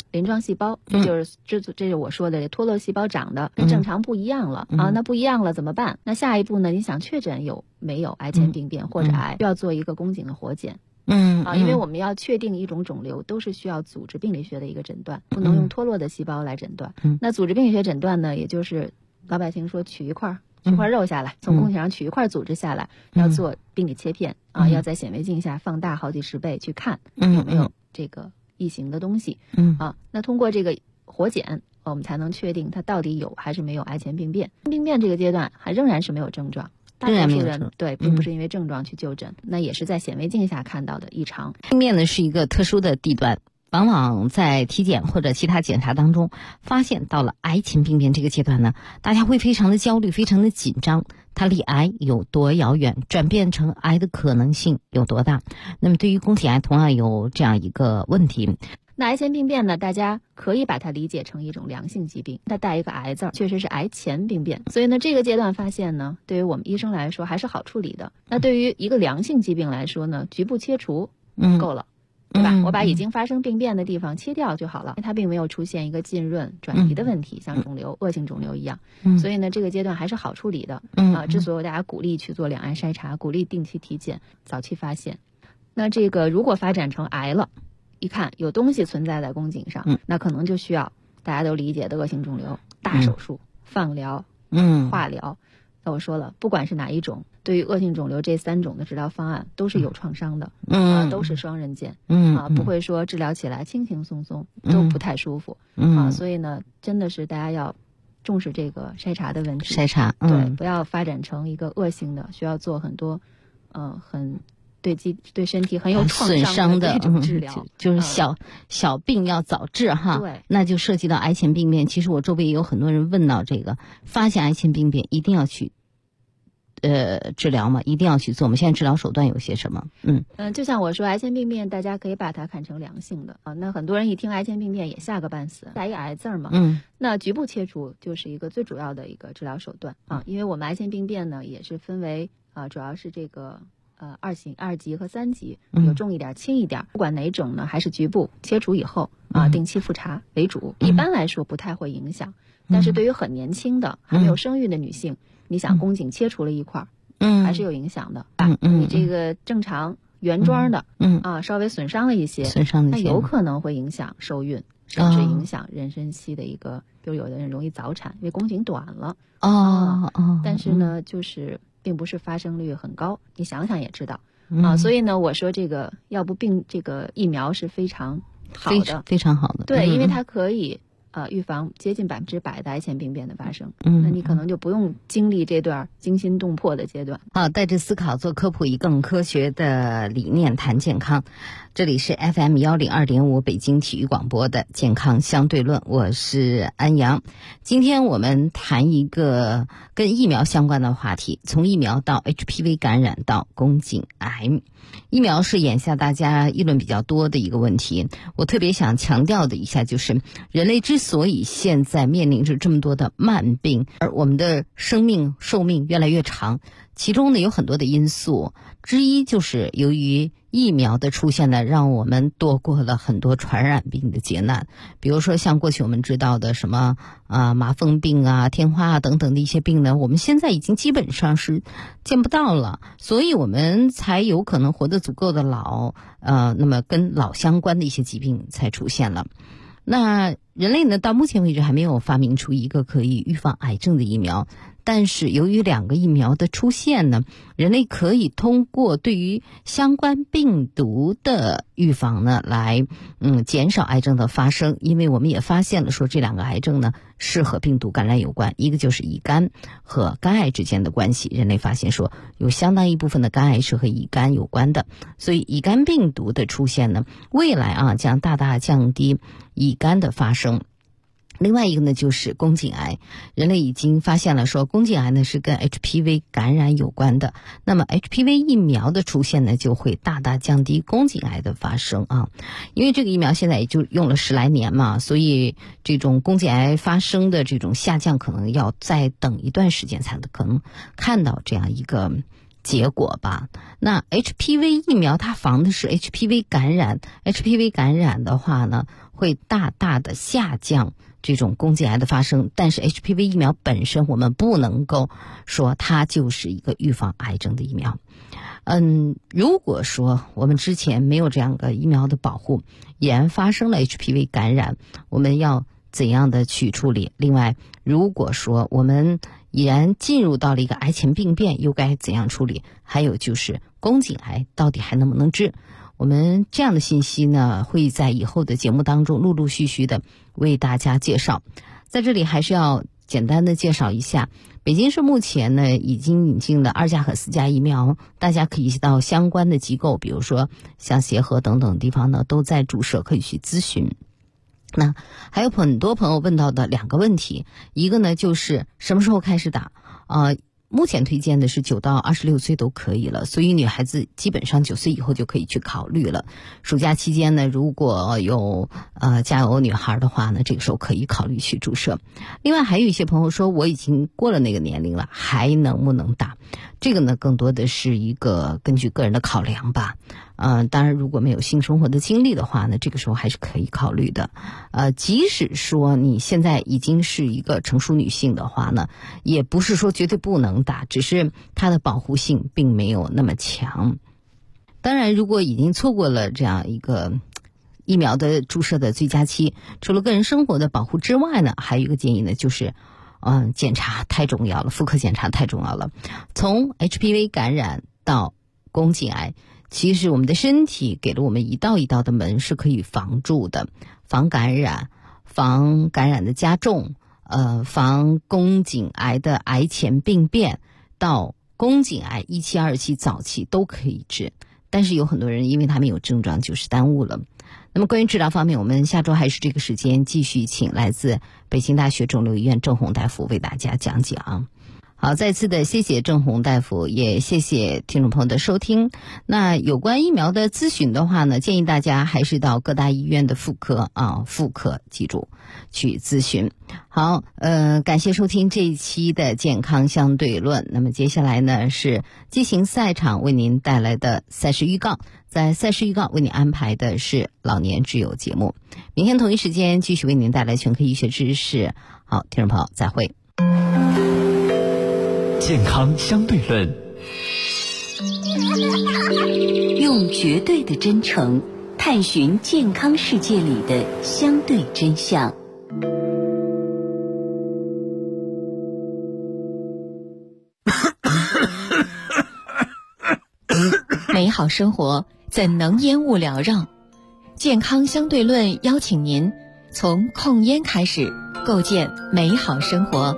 I: 鳞状细胞，这是我说的脱落细胞长的跟正常不一样了啊。那不一样了怎么办？那下一步呢？你想确诊有没有癌前病变或者癌，需要做一个宫颈的活检。因为我们要确定一种肿瘤，都是需要组织病理学的一个诊断，不能用脱落的细胞来诊断。那组织病理学诊断呢，也就是老百姓说取一块肉下来，从宫颈上取一块组织下来，要做病理切片啊，要在显微镜下放大好几十倍去看有没有这个异形的东西。那通过这个活检，我们才能确定它到底有还是没有癌前病变。病变这个阶段还仍然是没有症状。大多数人对，并不是因为症状去就诊，那也是在显微镜下看到的异常。
L: 病变呢是一个特殊的地段，往往在体检或者其他检查当中发现到了癌前病变这个阶段呢，大家会非常的焦虑，非常的紧张，它离癌有多遥远，转变成癌的可能性有多大。那么对于宫颈癌同样有这样一个问题。
I: 那癌前病变呢，大家可以把它理解成一种良性疾病，它带一个癌字，确实是癌前病变。所以呢，这个阶段发现呢，对于我们医生来说还是好处理的。那对于一个良性疾病来说呢，局部切除够了，对吧？我把已经发生病变的地方切掉就好了，它并没有出现一个浸润转移的问题，像肿瘤、恶性肿瘤一样。所以呢，这个阶段还是好处理的。之所以大家鼓励去做两岸筛查，鼓励定期体检，早期发现。那这个如果发展成癌了，一看有东西存在在宫颈上，那可能就需要大家都理解的恶性肿瘤大手术、放疗、化疗。那我说了，不管是哪一种，对于恶性肿瘤这3种的治疗方案都是有创伤的，都是双刃剑，不会说治疗起来轻轻松松，都不太舒服，所以呢，真的是大家要重视这个筛查的问题，对，不要发展成一个恶性的，需要做很多，很。对身体很有
L: 损伤的
I: 这种治疗，
L: 就是小病要早治哈。
I: 对，
L: 那就涉及到癌前病变。其实我周围也有很多人问到这个，发现癌前病变一定要去治疗吗？一定要去做吗？现在治疗手段有些什么？
I: 就像我说，癌前病变大家可以把它看成良性的啊。那很多人一听癌前病变也吓个半死，带一个癌字嘛。那局部切除就是一个最主要的一个治疗手段啊，因为我们癌前病变呢也是分为主要是这个。2级和3级，有重一点轻一点，不管哪种呢，还是局部切除以后定期复查为主。一般来说不太会影响，但是对于很年轻的还没有生育的女性，你想宫颈切除了一块，还是有影响的。你这个正常原装的，稍微损伤了一些，那有可能会影响受孕，甚至影响妊娠期的一个，比如有的人容易早产，因为宫颈短了。但是呢，就是并不是发生率很高，你想想也知道所以呢，我说这个要不这个疫苗是非常好的，
L: 非常好的。
I: 对，因为它可以预防接近100%的癌前病变的发生。那你可能就不用经历这段惊心动魄的阶段。
L: 好，带着思考做科普，以更科学的理念谈健康。这里是 FM 102.5北京体育广播的健康相对论，我是安阳。今天我们谈一个跟疫苗相关的话题，从疫苗到 HPV 感染到宫颈癌。疫苗是眼下大家议论比较多的一个问题，我特别想强调的一下，就是人类之所以现在面临着这么多的慢病，而我们的寿命越来越长，其中呢有很多的因素，之一就是由于疫苗的出现呢，让我们躲过了很多传染病的劫难。比如说像过去我们知道的什么麻风病啊、天花啊等等的一些病呢，我们现在已经基本上是见不到了，所以我们才有可能活得足够的老，那么跟老相关的一些疾病才出现了。那人类呢，到目前为止还没有发明出一个可以预防癌症的疫苗，但是由于2个疫苗的出现呢，人类可以通过对于相关病毒的预防呢，来减少癌症的发生。因为我们也发现了说这2个癌症呢是和病毒感染有关，一个就是乙肝和肝癌之间的关系，人类发现说有相当一部分的肝癌是和乙肝有关的，所以乙肝病毒的出现呢，未来将大大降低乙肝的发生。另外一个呢就是宫颈癌，人类已经发现了说宫颈癌呢是跟 HPV 感染有关的，那么 HPV 疫苗的出现呢就会大大降低宫颈癌的发生因为这个疫苗现在也就用了10来年嘛，所以这种宫颈癌发生的这种下降可能要再等一段时间才可能看到这样一个结果吧。那 HPV 疫苗它防的是 HPV 感染 ，HPV 感染的话呢，会大大的下降这种宫颈癌的发生。但是 HPV 疫苗本身，我们不能够说它就是一个预防癌症的疫苗。如果说我们之前没有这样的疫苗的保护，已然发生了 HPV 感染，我们要怎样的去处理？另外，如果说我们已然进入到了一个癌前病变，又该怎样处理？还有就是宫颈癌到底还能不能治？我们这样的信息呢，会在以后的节目当中陆陆续续的为大家介绍。在这里还是要简单的介绍一下，北京市目前呢已经引进了2价和4价疫苗，大家可以到相关的机构，比如说像协和等等地方呢，都在注射，可以去咨询。那还有很多朋友问到的2个问题，一个呢就是什么时候开始打？目前推荐的是9到26岁都可以了，所以女孩子基本上9岁以后就可以去考虑了。暑假期间呢，如果有家有女孩的话呢，这个时候可以考虑去注射。另外还有一些朋友说我已经过了那个年龄了，还能不能打？这个呢更多的是一个根据个人的考量吧。当然如果没有性生活的经历的话呢，这个时候还是可以考虑的。即使说你现在已经是一个成熟女性的话呢，也不是说绝对不能打，只是它的保护性并没有那么强。当然如果已经错过了这样一个疫苗的注射的最佳期，除了个人生活的保护之外呢，还有一个建议呢，就是检查太重要了，妇科检查太重要了。从 HPV 感染到宫颈癌，其实我们的身体给了我们一道一道的门是可以防住的，防感染，防感染的加重，防宫颈癌的癌前病变，到宫颈癌1期、2期早期都可以治。但是有很多人因为他们有症状就是耽误了。那么关于治疗方面，我们下周还是这个时间继续请来自北京大学肿瘤医院郑红大夫为大家讲讲。好，再次的谢谢郑红大夫，也谢谢听众朋友的收听。那有关疫苗的咨询的话呢，建议大家还是到各大医院的妇科记住去咨询。好，感谢收听这一期的健康相对论。那么接下来呢是畸形赛场为您带来的赛事预告，在赛事预告为您安排的是老年之友节目。明天同一时间继续为您带来全科医学知识。好，听众朋友再会。
N: 健康相对论，
M: 用绝对的真诚探寻健康世界里的相对真相。
H: 美好生活怎能烟雾缭绕？健康相对论邀请您从控烟开始，构建美好生活。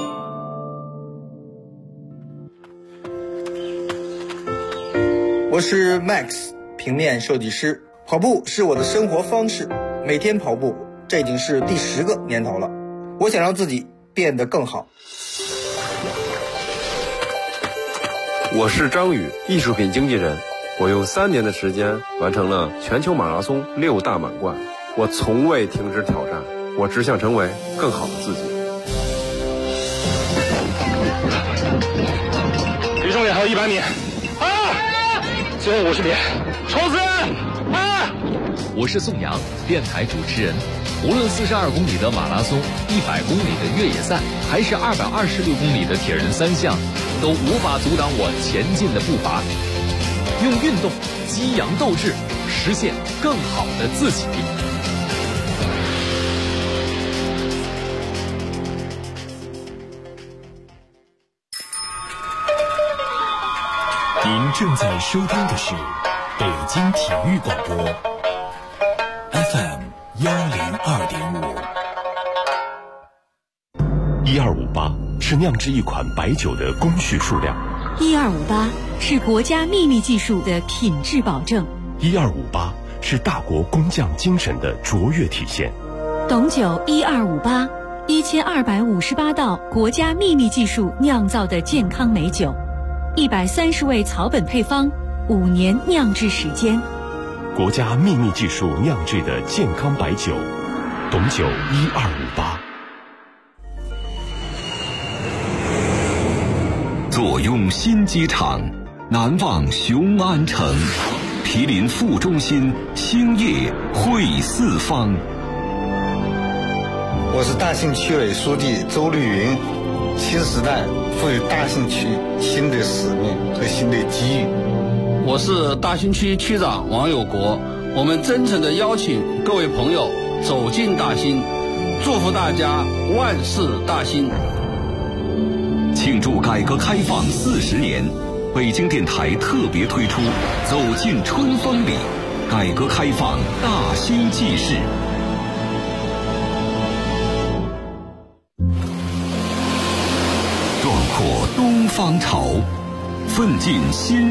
O: 我是 Max 平面设计师，跑步是我的生活方式，每天跑步，这已经是第10个年头了。我想让自己变得更好。
P: 我是张宇，艺术品经纪人。我用3年的时间完成了全球马拉松6大满贯。我从未停止挑战，我只想成为更好的自己。
Q: 离终点还有100米。最后50米，冲刺！
R: 我是宋阳，电台主持人。无论42公里的马拉松、100公里的越野赛，还是226公里的铁人3项，都无法阻挡我前进的步伐。用运动激扬斗志，实现更好的自己。
N: 您正在收听的是北京体育广播 FM 102.5。1258是酿制一款白酒的工序数量
S: ，1258是国家秘密技术的品质保证
N: ，1258是大国工匠精神的卓越体现。
S: 董酒1258，1258道国家秘密技术酿造的健康美酒。130味草本配方，5年酿制时间，
N: 国家秘密技术酿制的健康白酒，董酒1258。
A: 坐拥新机场， 难忘雄安城。毗邻副中心，兴业汇四方。
T: 我是大兴区委书记周绿云。新时代赋予大兴区新的使命和新的机遇。
U: 我是大兴区区长王有国。我们真诚地邀请各位朋友走进大兴，祝福大家万事大兴。
A: 庆祝改革开放40年，北京电台特别推出《走进春风里》，改革开放大兴纪事。壮阔东方潮，奋进新